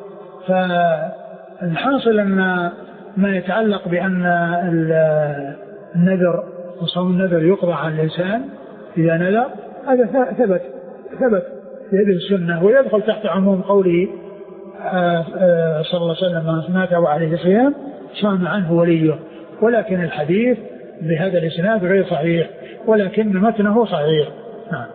فالحاصل أن ما يتعلق بأن النذر وصوم النذر يقضى عن الإنسان إذا نذر، هذا ثبت في هذه السنة، ويدخل تحت عموم قوله صلى الله عليه وسلم: من مات وعليه صيام صام عنه وليه. ولكن الحديث بهذا الإسناد غير صحيح، ولكن متنه صحيح. نعم.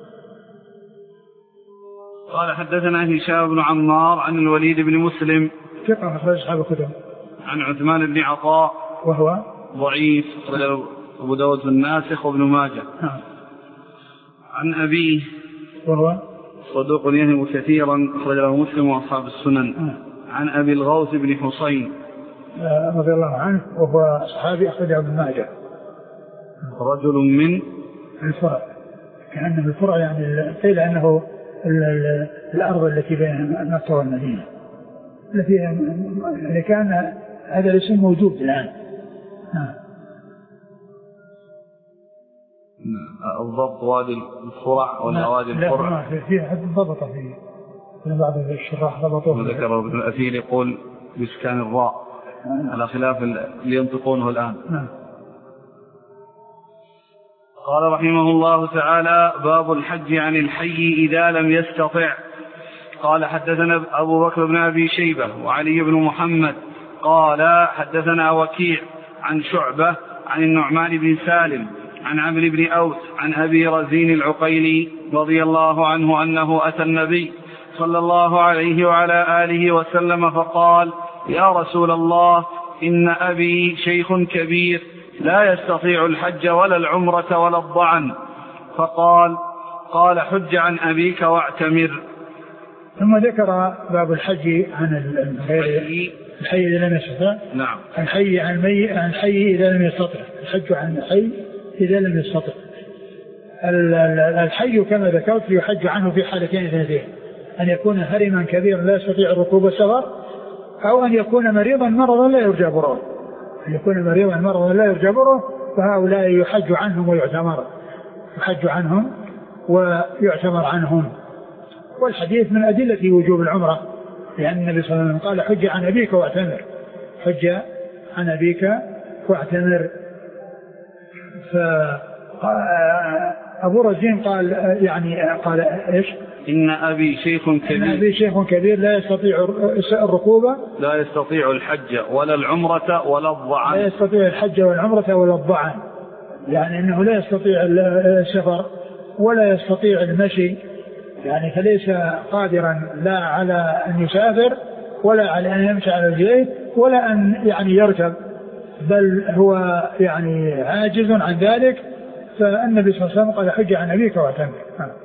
قال: حدثنا هشام بن عمار عن الوليد بن مسلم ثقة أخرج أصحاب الكتب، عن عثمان بن عطاء وهو ضعيف أخرجه أبو داود في الناسخ وابن ماجه. عن أبيه وهو صدوق يهم كثيرا أخرجه مسلم وأصحاب السنن. عن أبي الغوث بن حسين رضي الله عنه، وهو صحابي أخرجه ابن ماجه. رجل من الفرع، كأنه الفرع يعني قيل أنه الأرض التي بين مكة والمدينة، التي يعني كان هذا الاسم موجود الآن. الضبط وادي الفرع ولا وادي الفرع؟ لا، في حد ضبط فيه، بعض الشراح ضبطوه. ذكر ابن الأثير يقول بإسكان الراء على خلاف اللي ينطقونه الآن. قال رحمه الله تعالى: باب الحج عن الحي إذا لم يستطع. قال: حدثنا أبو بكر بن أبي شيبة وعلي بن محمد قال: حدثنا وكيع عن شعبة عن النعمان بن سالم عن عمرو بن أوس عن أبي رزين العقيلي رضي الله عنه أنه أتى النبي صلى الله عليه وعلى آله وسلم فقال: يا رسول الله، إن أبي شيخ كبير لا يستطيع الحج ولا العمرة ولا الضعن. قال: حج عن أبيك واعتمر. ثم ذكر باب الحج عن الحي إذا لم يستطع. نعم. الحي عن الميت، عن الحي إذا لم يستطع، الحج عن الحي إذا لم يستطع. الحي كما ذكرت يحج عنه في حالتين اثنتين: أن يكون هرما كبيرا لا يستطيع الركوب والسفر، أو أن يكون مريضا مرضا لا يرجى بره. أن يكون مريضا مرضا لا يرجى بره، فهؤلاء يحج عنهم ويعتمر، يحج عنهم ويعتمر عنهم. والحديث من أدلة وجوب العمرة، لأن النبي صلى الله عليه وسلم قال: حج عن أبيك واعتمر، حج عن أبيك واعتمر. فأبو رزين قال يعني قال إيش؟ إن أبي شيخ كبير، إن أبي شيخ كبير لا يستطيع الركوب، لا يستطيع الحج ولا العمرة ولا الضعن، لا يستطيع الحج والعمرة ولا الضعن، يعني أنه لا يستطيع السفر ولا يستطيع المشي، يعني فليس قادرا لا على أن يسافر ولا على أن يمشي على رجليه ولا أن يعني يركب، بل هو يعني عاجز عن ذلك. فالنبي صلى الله عليه وسلم قال: حج عن أبيك واعتمر.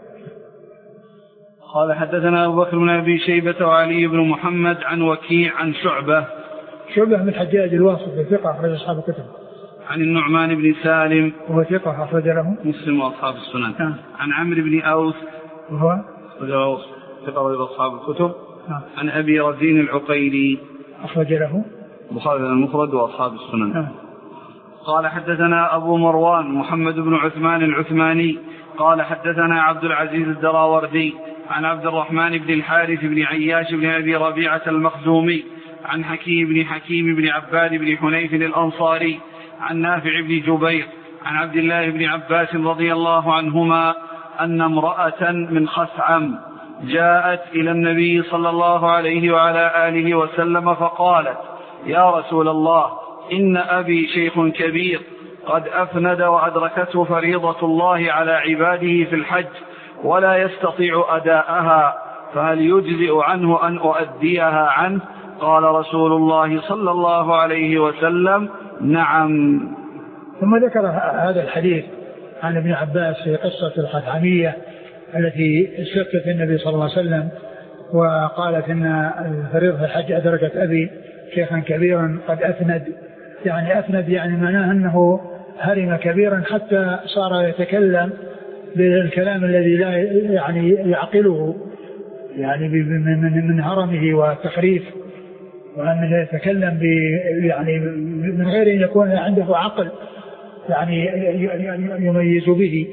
قال: حدثنا أبو بكر بن أبي شيبة وعلي بن محمد عن وكيع عن شعبة من الحجاج الواسط ثقة أخرج أصحاب الكتب. عن النعمان بن سالم وهو ثقة أخرج له مسلم وأصحاب السنن. عن عمرو بن أوس وهو ثقة أخرج أصحاب الكتب. عن أبي رزين العقيلي أخرج له البخاري المفرد وأصحاب السنن. قال: حدثنا أبو مروان محمد بن عثمان العثماني قال: حدثنا عبد العزيز الدراوردي عن عبد الرحمن بن الحارث بن عياش بن أبي ربيعة المخزومي عن حكيم بن عباد بن حنيف الأنصاري عن نافع بن جبير عن عبد الله بن عباس رضي الله عنهما أن امرأة من خثعم جاءت إلى النبي صلى الله عليه وعلى آله وسلم فقالت: يا رسول الله، إن أبي شيخ كبير قد أفند وأدركته فريضة الله على عباده في الحج ولا يستطيع أداءها، فهل يجزئ عنه أن أؤديها عنه؟ قال رسول الله صلى الله عليه وسلم: نعم. ثم ذكر هذا الحديث عن ابن عباس في قصة الخثعمية التي استفتت النبي صلى الله عليه وسلم وقالت إن فريضة الحج أدركت أبي شيخا كبيرا قد أفند. يعني أفند يعني معناه أنه هرم كبيرا حتى صار يتكلم بالكلام الذي لا يعني يعقله، يعني من هرمه والتخريف، وأنه يتكلم يعني من غير أن يكون عنده عقل يعني يميز به.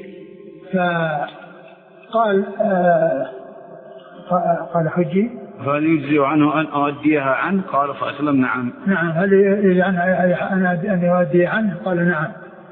فقال قال حجي هل يجزئ عنه أن أؤديها عنه؟ قال صلى الله عليه وسلم: نعم. نعم. هل يجزئ عنه أن أؤدي عنه؟ قال: نعم.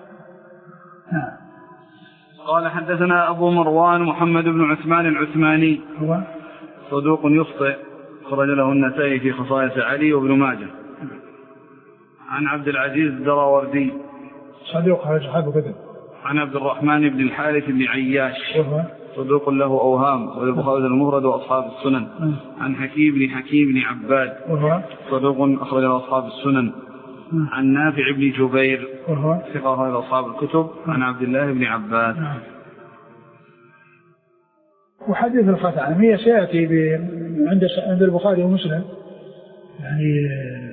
قال: حدثنا أبو مروان محمد بن عثمان العثماني هو صدوق يخطئ، خرج له النسائي في خصائص علي وابن ماجه. عن عبد العزيز الدراوردي صدوق خرج أصحاب الكتب. عن عبد الرحمن بن الحارث بن عياش صدوق له أوهام، والبخاري المفرد وأصحاب السنن. عن حكيم بن عباد صدوق أخرج له أصحاب السنن. عن نافع بن جبير ثقة أخرج له أصحاب الكتب. عن عبد الله بن عباس. وحديث الخثعمية سيأتي عند البخاري ومسلم، يعني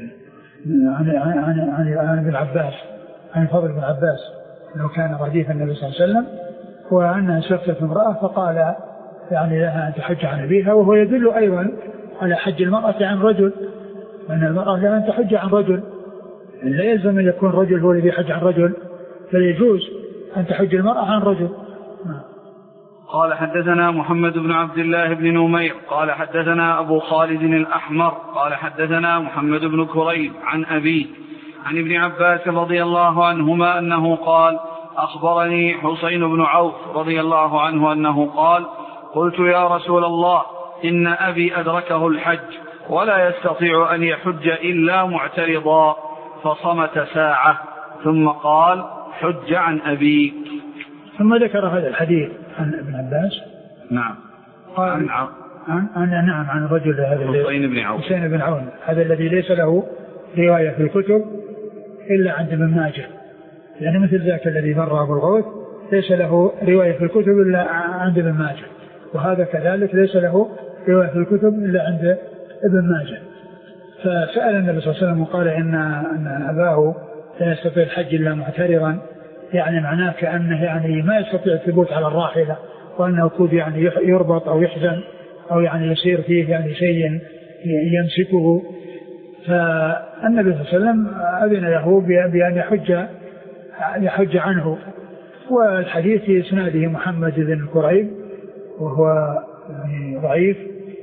عن ابن عباس، عن فضل بن عباس لو كان رديف النبي صلى الله عليه وسلم، وأنها شفت امرأة فقال يعني لها أن تحج عن أبيها، وهو يدل أيضا على حج المرأة عن رجل، وأن المرأة لها أن تحج عن رجل، لا يلزم أن يكون رجل هو الذي يحج عن رجل، فيجوز أن تحج المرأة عن رجل. قال: حدثنا محمد بن عبد الله بن نمير قال حدثنا أبو خالد الأحمر قال حدثنا محمد بن كريب عن أبيه عن ابن عباس رضي الله عنهما أنه قال: أخبرني حسين بن عوف رضي الله عنه أنه قال: قلت يا رسول الله إن أبي أدركه الحج ولا يستطيع أن يحج إلا معترضا، فصمت ساعة ثم قال: حج عن أبيك. ثم ذكر هذا الحديث عن ابن عباس. نعم. قال نعم عن الرجل هذا حسين بن عون، هذا الذي ليس له رواية في الكتب إلا عند ابن ماجه، يعني مثل ذاك الذي مر أبو الغوث ليس له رواية في الكتب إلا عند ابن ماجه، وهذا كذلك ليس له رواية في الكتب إلا عند ابن ماجه. فسأل النبي صلى الله عليه وسلم وقال إن أباه لا يستطيع الحج إلا معترضا، يعني معناه كأنه يعني ما يستطيع الثبوت على الراحلة، وأنه كود يعني يربط أو يحزن أو يعني يصير فيه يعني شيء يمسكه. فالنبي صلى الله عليه وسلم أذن له بأن يحج عنه. والحديث في إسناده محمد بن كريب وهو يعني ضعيف،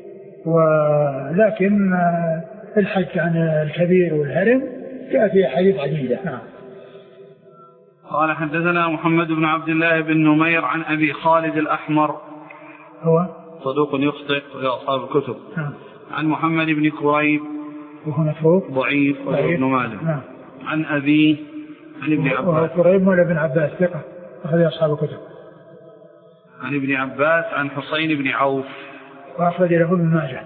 ولكن الحج عن الكبير والهرم جاء في حديث عديدة. قال: حدثنا محمد بن عبد الله بن نمير عن أبي خالد الأحمر هو صدوق يخطئ في أصحاب الكتب. عن محمد بن كريب وهو متروك ضعيف وابن ماجه. عن أبيه عن ابن عباس، وهو كريب ولا ابن عباس ثقة أخرج أصحاب الكتب. عن ابن عباس عن حسين بن عوف وأخرج له ابن ماجه.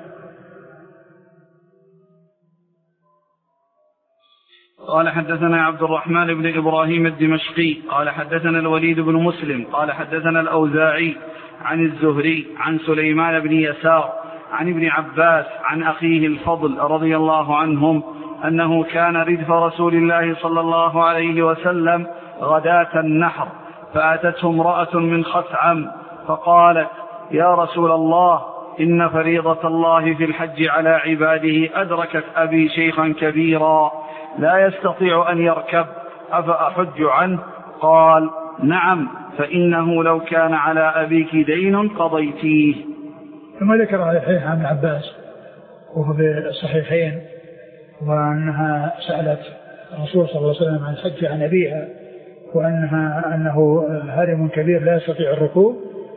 قال: حدثنا عبد الرحمن بن إبراهيم الدمشقي قال حدثنا الوليد بن مسلم قال حدثنا الأوزاعي عن الزهري عن سليمان بن يسار عن ابن عباس عن أخيه الفضل رضي الله عنهم أنه كان ردف رسول الله صلى الله عليه وسلم غداة النحر، فأتته امرأة من خثعم فقالت: يا رسول الله إن فريضة الله في الحج على عباده أدركت أبي شيخا كبيرا لا يستطيع أن يركب، أفأحج عنه؟ قال: نعم، فإنه لو كان على أبيك دين قضيتيه. ثم ذكر هذا الحديث عن ابن عباس وهو في الصحيحين، وأنها سألت الرسول صلى الله عليه وسلم عن الحج عن أبيها، وأنه هرم كبير لا يستطيع الركوب،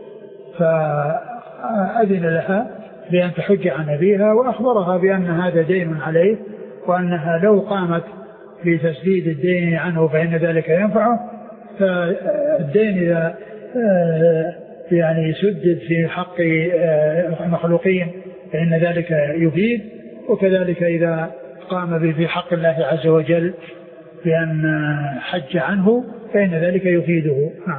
فأذن لها بأن تحج عن أبيها، وأخبرها بأن هذا دين عليه، وأنها لو قامت بتسديد الدين عنه فإن ذلك ينفعه، فالدين إذا يعني سدد في حق المخلوقين فإن ذلك يفيد، وكذلك إذا قام به في حق الله عز وجل بأن حج عنه فإن ذلك يفيده. نعم.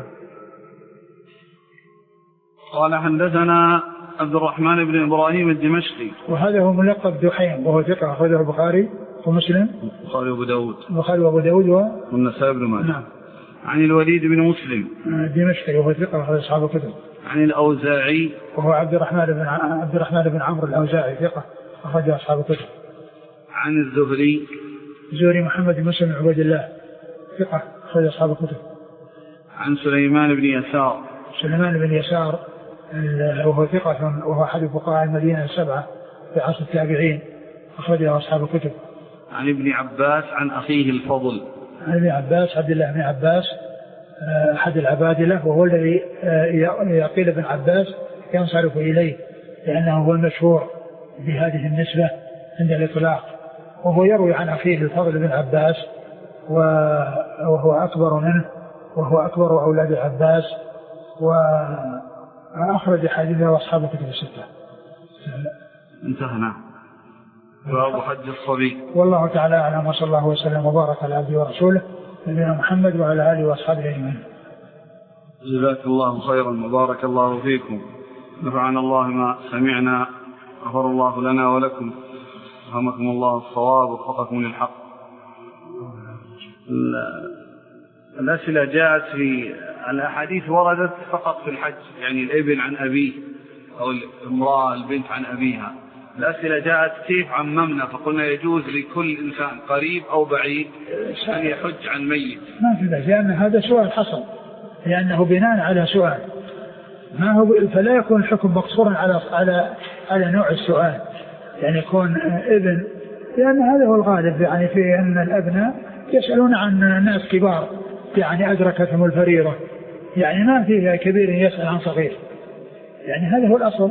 قال حدثنا عبد الرحمن بن إبراهيم الدمشقي، وهذا هو ملقب دحيم وهو ثقة أخرجه البخاري ومسلم البخاري وأبو داود والنسائي بن ماجه. نعم. عن الوليد بن مسلم الدمشقي وهو ثقة أخرج أصحاب الكتب. عن الأوزاعي وهو عبد الرحمن بن عمرو الأوزاعي ثقة أخرج أصحاب الكتب. عن الزهري محمد بن مسلم بن عبد الله ثقة أخرج أصحاب الكتب. عن سليمان بن يسار وهو ثقة وهو أحد فقهاء المدينة السبعة في عصر التابعين أخرجه أصحاب الكتب. عن ابن عباس عن أخيه الفضل. عن ابن عباس عبد الله بن عباس أحد العبادلة، وهو الذي يقيل ابن عباس ينصرف إليه لأنه هو المشهور بهذه النسبة عند الإطلاق، وهو يروي عن أخيه الفضل بن عباس وهو أكبر منه وهو أكبر أولاد العباس، وأخرج حديثه أصحاب الكتب الستة. انتهنا باب حج الصبي. والله تعالى أعلم، وصلى الله وسلم وبارك على عبده ورسوله نبينا محمد وعلى آله وأصحابه أجمعين. جزاك الله خيرا وبارك الله فيكم، نفعنا الله ما سمعنا، غفر الله لنا ولكم، رحمكم الله الصواب ووفقكم للحق. الأسئلة جاءت في الأحاديث وردت فقط في الحج، يعني الابن عن أبيه أو الامرأة البنت عن أبيها. الأسئلة جاءت كيف عممنا فقلنا يجوز لكل إنسان قريب أو بعيد أن يحج عن ميت. ما في ذلك، لأن هذا سؤال حصل، لأنه بناء على سؤال ما هو، فلا يكون الحكم مقصورا على نوع السؤال، يعني يكون ابن، لأن هذا هو الغالب يعني في أن الأبناء يسألون عن ناس كبار يعني أدركتهم الفريضة، يعني ما فيها كبير يسأل عن صغير، يعني هذا هو الأصل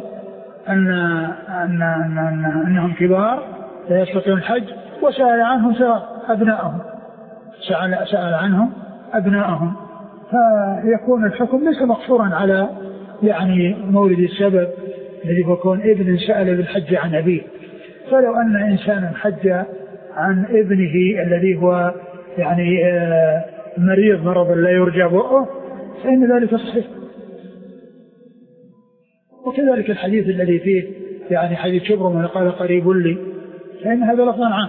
أنهم كبار لا يستطيعون الحج، وسأل عنهم أبنائهم، سأل عنهم أبنائهم، فيكون الحكم ليس مقصورا على يعني مورد السبب الذي يكون ابن سأل بالحج عن أبيه. فلو أن إنسانا حج عن ابنه الذي هو يعني مريض مرضا لا يرجى برؤه فإن ذلك صحيح. وكذلك الحديث الذي فيه يعني حديث شبر من قال قريب لي، فإن هذا لفظا عام.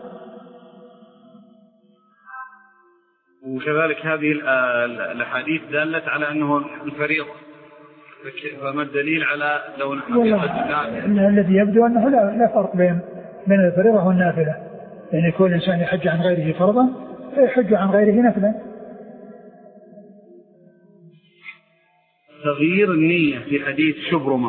وكذلك هذه الحديث دالت على أنه الفريضة، فما الدليل على لو الذي يبدو أنه لا فرق بين الفريضة والنافلة، يعني كل إنسان يحج عن غيره فرضا فيحج عن غيره نفلا. تغيير النية في حديث شبرمة.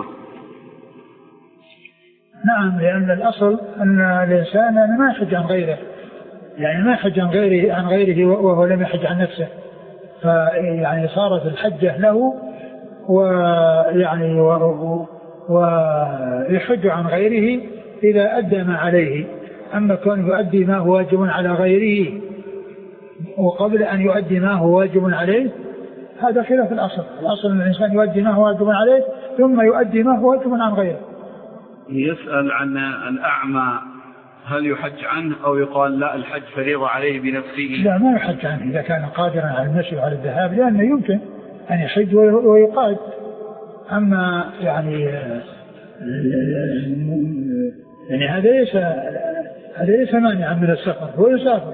نعم، لأن الأصل أن الإنسان ما يحج عن غيره، يعني ما يحج عن غيره وهو لم يحج عن نفسه، فيعني صارت الحجة له ويعني ويحج عن غيره إذا أدى ما عليه. أما كون يؤدي ما هو واجب على غيره وقبل أن يؤدي ما هو واجب عليه هذا خلاف الأصل. الأصل أن الإنسان يؤدي ما هو واجب عليه ثم يؤدي ما هو واجب عن غيره. يسأل عن الأعمى هل يحج عنه أو يقال لا الحج فريضة عليه بنفسه؟ لا، ما يحج عنه إذا كان قادرا على المشي وعلى الذهاب، لأنه يمكن أن يحج ويقاد. أما يعني هذا ليس مانعا من السفر، هو يسافر.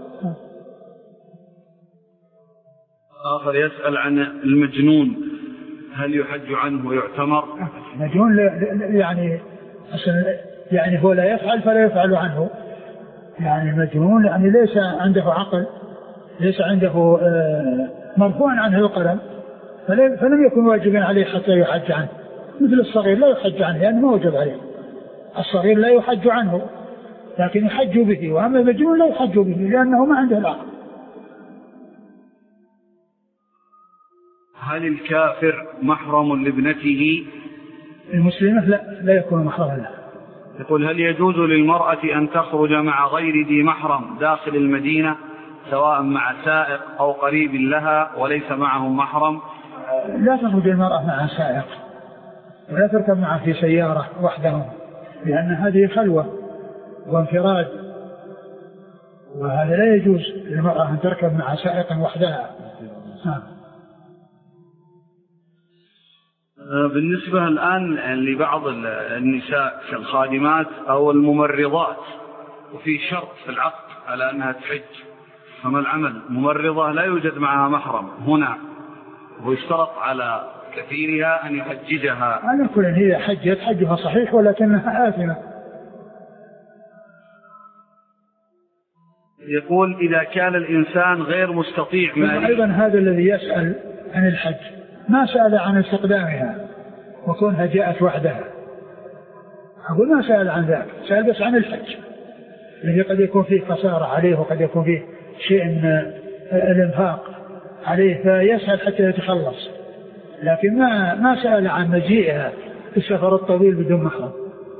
آخر يسأل عن المجنون هل يحج عنه ويعتمر؟ المجنون يعني هو لا يفعل فلا يفعل عنه، يعني المجنون يعني ليس عنده عقل، ليس عنده مرفوع عنه القلم، فلم يكن واجبا عليه حتى يحج عنه. مثل الصغير لا يحج عنه لأنه ما وجب عليه، الصغير لا يحج عنه لكن يحج به، وأما المجنون لا يحج به لأنه ما عنده العقل. هل الكافر محرم لابنته؟ المسلمة لا يكون محرما له. يقول هل يجوز للمرأة أن تخرج مع غير ذي محرم داخل المدينة سواء مع سائق أو قريب لها وليس معهم محرم؟ لا تخرج المرأة مع سائق ولا تركب معه في سيارة وحدهم، لأن هذه خلوة وانفراد، وهذا لا يجوز للمرأة أن تركب مع سائق وحدها. بالنسبة الآن لبعض النساء كالخادمات أو الممرضات، وفي شرط في العقد على أنها تحج، فما العمل؟ ممرضة لا يوجد معها محرم هنا، ويشترط على كثيرها أن يحججها. على كل هي حجت حجها صحيح ولكنها آثمة. يقول إذا كان الإنسان غير مستطيع أيضا هذا الذي يسأل عن الحج ما سأل عن استقدامها وكونها جاءت وحدها، أقول ما سأل عن ذلك، سأل بس عن الحج الذي قد يكون فيه خسارة عليه وقد يكون فيه شيء من الانفاق عليه فيسأل حتى يتخلص، لكن ما سأل عن مجيئها في السفر الطويل بدون محرم.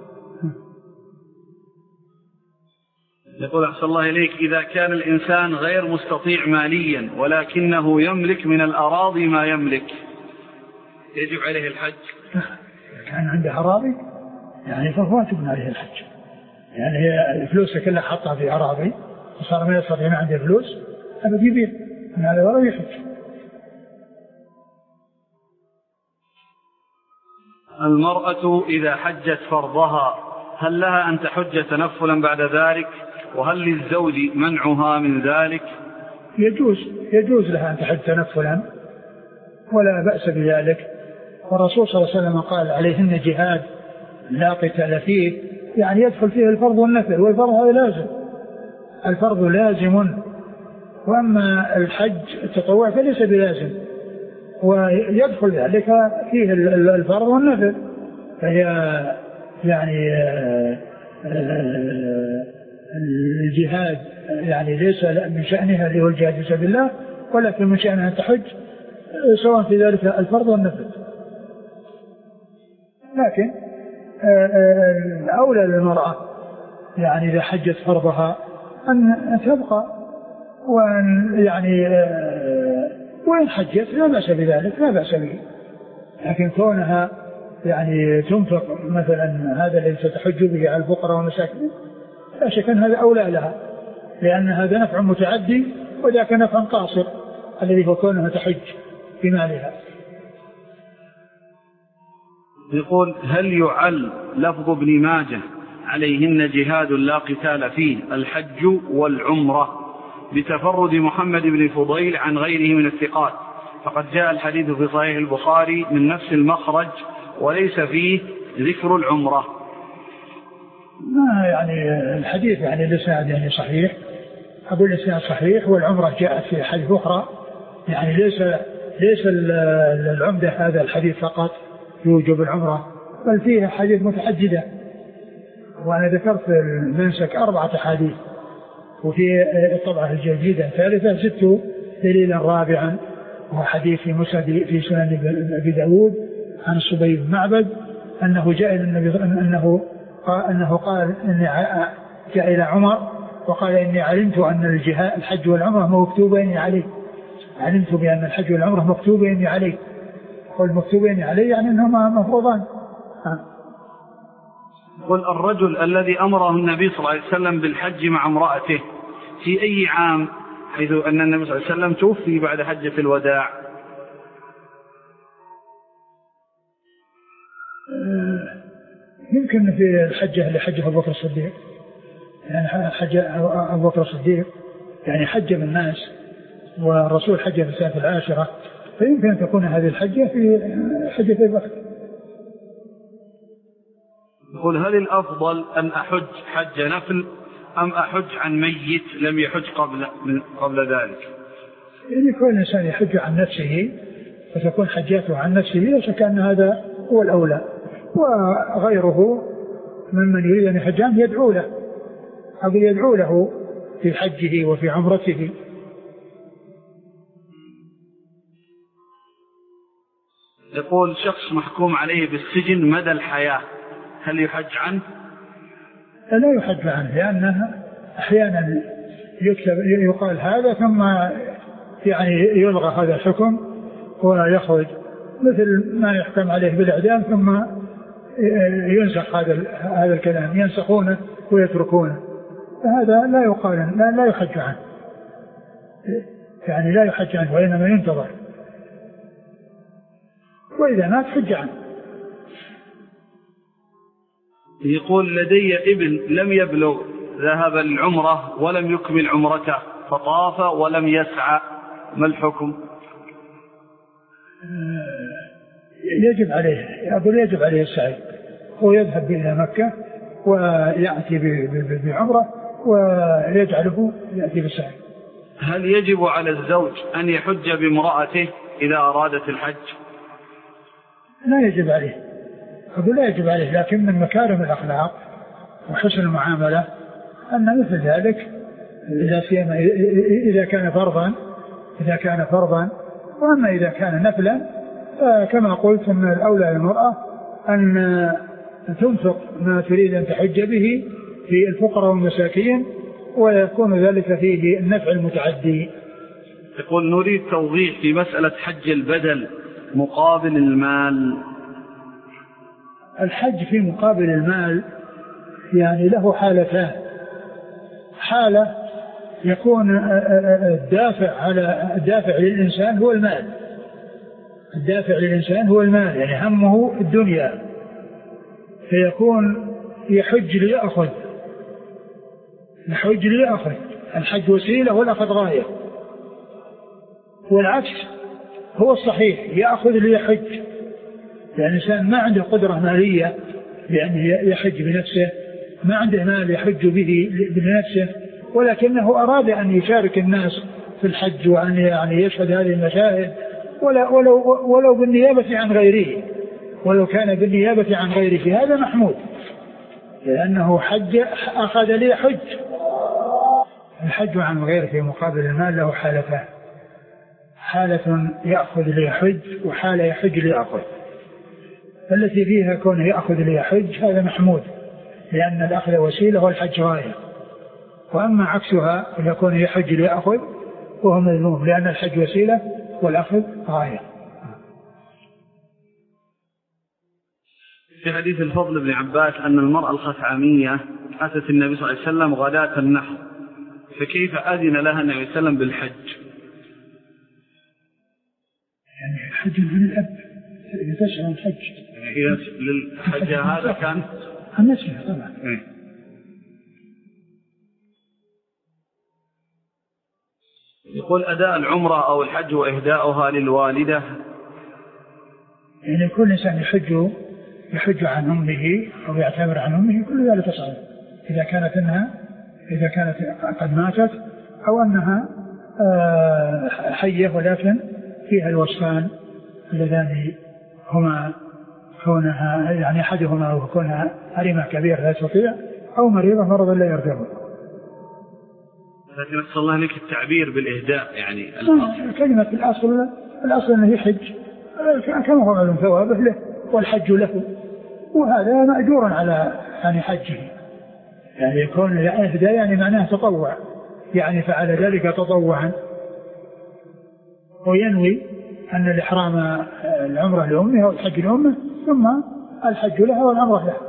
يقول أحسن الله إليك إذا كان الإنسان غير مستطيع ماليا ولكنه يملك من الأراضي ما يملك، يجب عليه الحج؟ كان عنده أراضي يعني فواجب عليه الحج، يعني هي فلوسه كلها حطها في أراضي وصار ما يستطيع، ما عنده فلوس أبد يبيع من هذا ولا يحج. المرأة إذا حجت فرضها هل لها أن تحج تنفلا بعد ذلك؟ وهل للزوج منعها من ذلك؟ يجوز لها أن تحج تنفلا ولا بأس بذلك، والرسول صلى الله عليه وسلم قال عليهن جهاد لا قتال فيه، يعني يدخل فيه الفرض والنفل، والفرض هذا لازم، الفرض لازم، وأما الحج التطوع فليس بلازم، ويدخل ذلك فيه الفرض والنفل، فهي يعني الجهاد يعني ليس من شأنها اللي هو الجهاد في سبيل الله، ولكن من شأنها تحج سواء في ذلك الفرض والنفل. لكن الأولى للمرأة يعني إذا حجت فرضها أن تبقى، وأن يعني وإن حجت لا بأس بذلك، لا بأس به، لكن كونها يعني تنفق مثلا هذا الذي ستحج به على الفقراء والمساكين لا شك أن هذا أولى لها، لأن هذا نفع متعدي وذاك نفع قاصر الذي هو كونها تحج بمالها. يقول هل يعل لفظ ابن ماجه عليهن جهاد لا قتال فيه الحج والعمرة بتفرد محمد بن فضيل عن غيره من الثقات، فقد جاء الحديث في صحيح البخاري من نفس المخرج وليس فيه ذكر العمرة؟ ما يعني الحديث يعني الإسناد يعني صحيح، أقول الإسناد صحيح، والعمرة جاءت في حديث أخرى، يعني ليس العمدة هذا الحديث فقط يوجب العمرة، بل فيها حديث متعددة، وأنا ذكرت في المنسك 4 أحاديث، وفي الطبعة الجديدة الثالثة 6 دليلا رابعا، وهو حديث في مسند في سنن أبي داود عن الصبي بن معبد أنه جاء إلى النبي أنه قال إني جاء إلى عمر وقال إني علمت أن الحج والعمرة مكتوبين عليه، علمت بأن الحج والعمرة مكتوبين عليه، قل مكتوبين عليه يعني أنهما مفروضان. قل الرجل الذي أمره النبي صلى الله عليه وسلم بالحج مع امرأته في أي عام، حيث أن النبي صلى الله عليه وسلم توفي بعد حجة الوداع؟ يمكن في الحجة اللي حجها أبو بكر الصديق، يعني حج أبو بكر الصديق يعني حج من الناس، والرسول حج في السنة 10، فيمكن أن تكون هذه الحجة في حجة أبي بكر. يقول هل الأفضل أن أحج حج نفل أم أحج عن ميت لم يحج قبل ذلك؟ يعني كل إنسان يحج عن نفسه فتكون حجاته عن نفسه، لا شك أن هذا هو الأولى، وغيره ممن يريد أن يحج عنه يدعو له، أو يدعو له في حجه وفي عمرته. يقول شخص محكوم عليه بالسجن مدى الحياة هل يحج عنه؟ لا يحج عنه، لأنه أحيانا يقال هذا ثم يعني يلغى هذا الحكم ويخرج، مثل ما يحكم عليه بالإعدام ثم ينسخ هذا الكلام، ينسخونه ويتركونه، فهذا لا يقال لا يحج عنه، يعني لا يحج عنه وإنما ينتظر، وإذا مات حج عنه. يقول لدي ابن لم يبلغ، ذهب العمرة ولم يكمل عمرته فطاف ولم يسعى، ما الحكم؟ يجب عليه السعي، هو يذهب إلى مكة ويأتي بعمرة ويجعله يأتي بالسعي. هل يجب على الزوج أن يحج بامرأته إذا أرادت الحج؟ لا يجب عليه، أقول لا يجب عليه، لكن من مكارم الأخلاق وحسن المعاملة أن مثل ذلك إذا كان فرضا، وأما إذا كان نفلا فكما قلت أن الأولى للمرأة أن تنفق ما تريد أن تحج به في الفقراء والمساكين، ويكون ذلك فيه النفع المتعدي. يقول نريد توضيح في مسألة حج البدل مقابل المال. الحج في مقابل المال يعني له حالتان، حالة يكون الدافع للإنسان هو المال، الدافع للإنسان هو المال، يعني همه الدنيا، فيكون يحج ليأخذ، الحج وسيلة والأخذ غاية، والعكس هو الصحيح، يأخذ ليحج، يعني الإنسان ما عنده قدرة مالية لأنه يحج بنفسه، ما عنده مال يحج به بنفسه، ولكنه أراد أن يشارك الناس في الحج وأن يعني يشهد هذه المشاهد ولو بالنيابة عن غيره، ولو كان بالنيابة عن غيره، هذا محمود لأنه حج أخذ ليحج. الحج عن غيره في مقابل المال له حالتان، حالة يأخذ ليحج وحالة يحج ليأخذ، التي فيها كونه يأخذ ليحج هذا محمود لأن الأخذ وسيلة والحج غاية، وأما عكسها يكون يحج ليأخذ وهو مذموم لأن الحج وسيلة والأخذ غاية. في حديث الفضل بن عباس أن المرأة الخثعمية أتت النبي صلى الله عليه وسلم غداة النحر، فكيف أذن لها النبي صلى الله عليه وسلم بالحج؟ يعني حج للأب يتشعر الحج، للحج هذا كان النسبة طبعا. يقول أداء العمرة أو الحج وإهداؤها للوالدة، يعني كل إنسان يحج عن أمه أو يعتبر عن أمه، كل ذلك صحيح إذا كانت قد ماتت أو أنها حية ولكن فيها الوصفان اللذان هما كونها يعني أحدهما أو كونها هرمة كبيرة لا تستطيع أو مريضة مرضا لا يرجعه. لكن أصل الله لك التعبير بالإهداء، يعني كلمة الأصل أنه يحج كما هو معلوم ثوابه له والحج له، وهذا مأجور على يعني حجه، يعني يكون إهداء يعني معناه تطوع، يعني فعل ذلك تطوعا، وينوي أن الإحرام العمرة لأمه والحج لأمه ثم الحج لها والعمرة لها.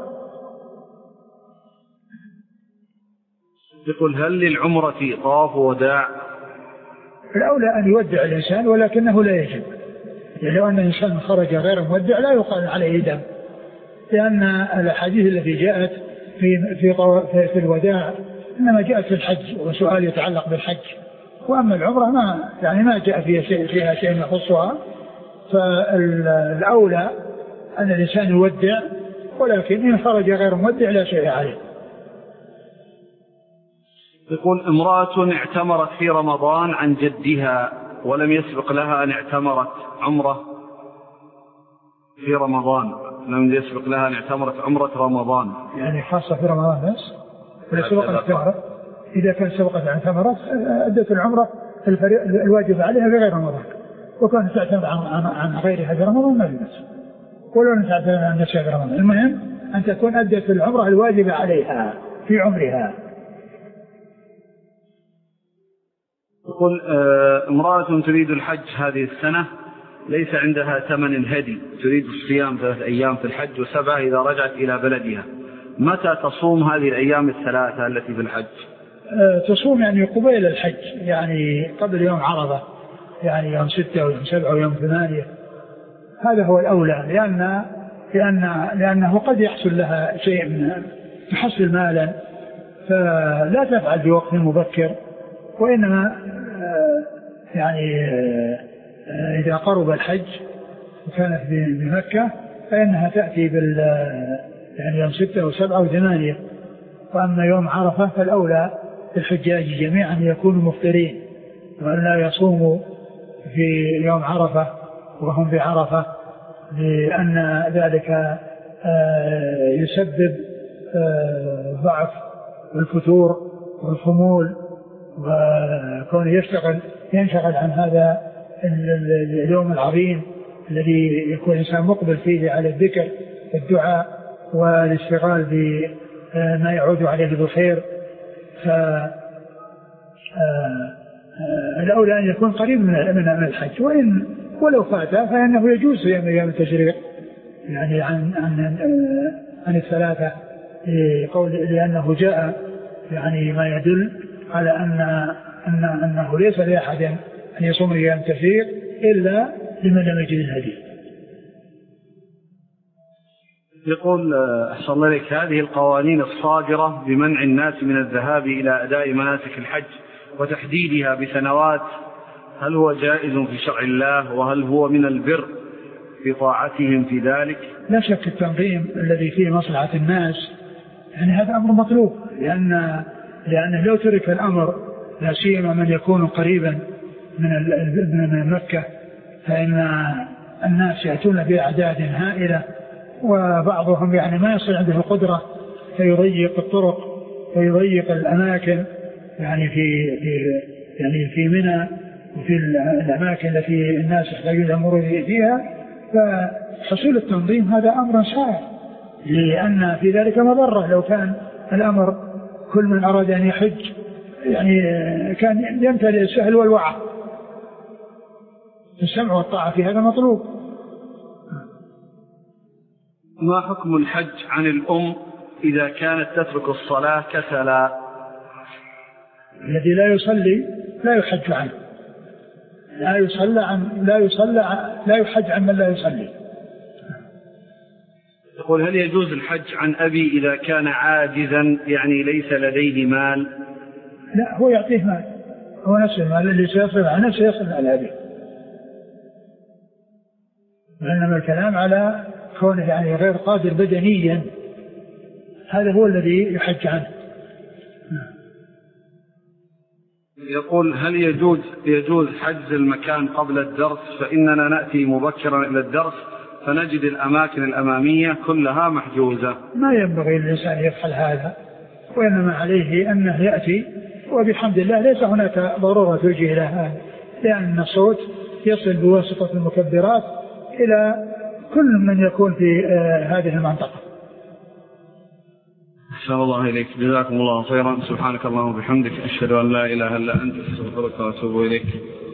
يقول هل للعمرة طواف وداع؟ الأولى أن يودع الإنسان ولكنه لا يجب، يعني لو أن الإنسان خرج غير مودع لا يقال عليه دم، لأن الحديث التي جاءت في الوداع إنما جاءت في الحج وسؤال يتعلق بالحج، وأما العمرة ما جاء فيها شيء يخصها، فالأولى أن الإنسان يودع، ولكن إن خرج غير مودع لا شيء عليه. يقول امرأة اعتمرت في رمضان عن جدها ولم يسبق لها أن اعتمرت عمرة في رمضان، لم يسبق لها أن اعتمرت عمرة رمضان، يعني خاصة في رمضان بس، ولا سبقت اعتمرت؟ إذا كان سبقت اعتمرت أدت العمرة الواجب عليها في غير رمضان، وكانت تعتمر عن غيرها في رمضان ما بس، ولو أن تعتمر عن نفسها في رمضان، المهم أن تكون أدت العمرة الواجب عليها في عمرها. يقول امرأة تريد الحج هذه السنة، ليس عندها ثمن الهدي، تريد الصيام 3 أيام في الحج و7 إذا رجعت إلى بلدها، متى تصوم هذه الأيام ال3 التي في الحج؟ تصوم يعني قبيل الحج، يعني قبل يوم عرفة، يعني يوم 6 ويوم 7 ويوم 8. هذا هو الأولى، لأنه قد يحصل لها شيء من تحصل مالا، فلا تفعل بوقت مبكر، وإنما يعني إذا قرب الحج وكانت بمكة فإنها تأتي يعني يوم 6 و7 و8. وأما يوم عرفة فالأولى الحجاج جميعا يكونوا مفطرين، وأن لا يصوموا في يوم عرفة وهم بعرفة، لأن ذلك يسبب ضعف الفتور والخمول، وكون ينشغل عن هذا اليوم العظيم الذي يكون الإنسان مقبل فيه على الذكر والدعاء والاشتغال بما يعود عليه بالخير. فالأولى أن يكون قريب من الحج، ولو فات فإنه يجوز صيام أيام التشريق يعني عن ال3 لأنه جاء يعني ما يدل على أنه ليس لأحد أن يصوم أيام التشريق إلا لمن لم يجد الهدي. يقول أحسن الله إليك، هذه القوانين الصادرة بمنع الناس من الذهاب إلى أداء مناسك الحج وتحديدها بسنوات، هل هو جائز في شرع الله؟ وهل هو من البر في طاعتهم في ذلك؟ لا شك التنظيم الذي فيه مصلحة الناس يعني هذا أمر مطلوب، لأنه لو ترك الأمر لا سيما من يكون قريبا من مكة فإن الناس يأتون بأعداد هائلة، وبعضهم يعني ما يصل عنده القدرة فيضيق الطرق ويضيق الأماكن، يعني في منى وفي الأماكن التي الناس يحتاجون المرور فيها. فحصول التنظيم هذا أمر شائع، لأن في ذلك مضرة. لو كان الأمر كل من أراد أن يحج يعني كان يمتلئ السهل والوعى، السمع والطاعة في هذا مطلوب. ما حكم الحج عن الأم إذا كانت تترك الصلاة كسلا؟ الذي لا يصلي لا يحج عنه، لا يحج عن من لا يصلي. يقول هل يجوز الحج عن أبي إذا كان عاجزا يعني ليس لديه مال؟ لا، هو يعطيه مال، هو نفس المال اللي سيصل عن نفسه يصل على أبيه، وإنما الكلام على كونه يعني غير قادر بدنيا، هذا هو الذي يحج عنه. يقول هل يجوز حجز المكان قبل الدرس؟ فإننا نأتي مبكرا إلى الدرس فنجد الأماكن الأمامية كلها محجوزة. ما ينبغي للإنسان يفعل هذا، وإنما عليه أنه يأتي، وبحمد الله ليس هناك ضرورة توجيه إلى هذا، لأن الصوت يصل بواسطة المكبرات إلى كل من يكون في هذه المنطقة. أحسن الله إليك، جزاكم الله خيرا. سبحانك اللهم وبحمدك، أشهد أن لا إله إلا أنت، أستغفرك وأتوب إليك.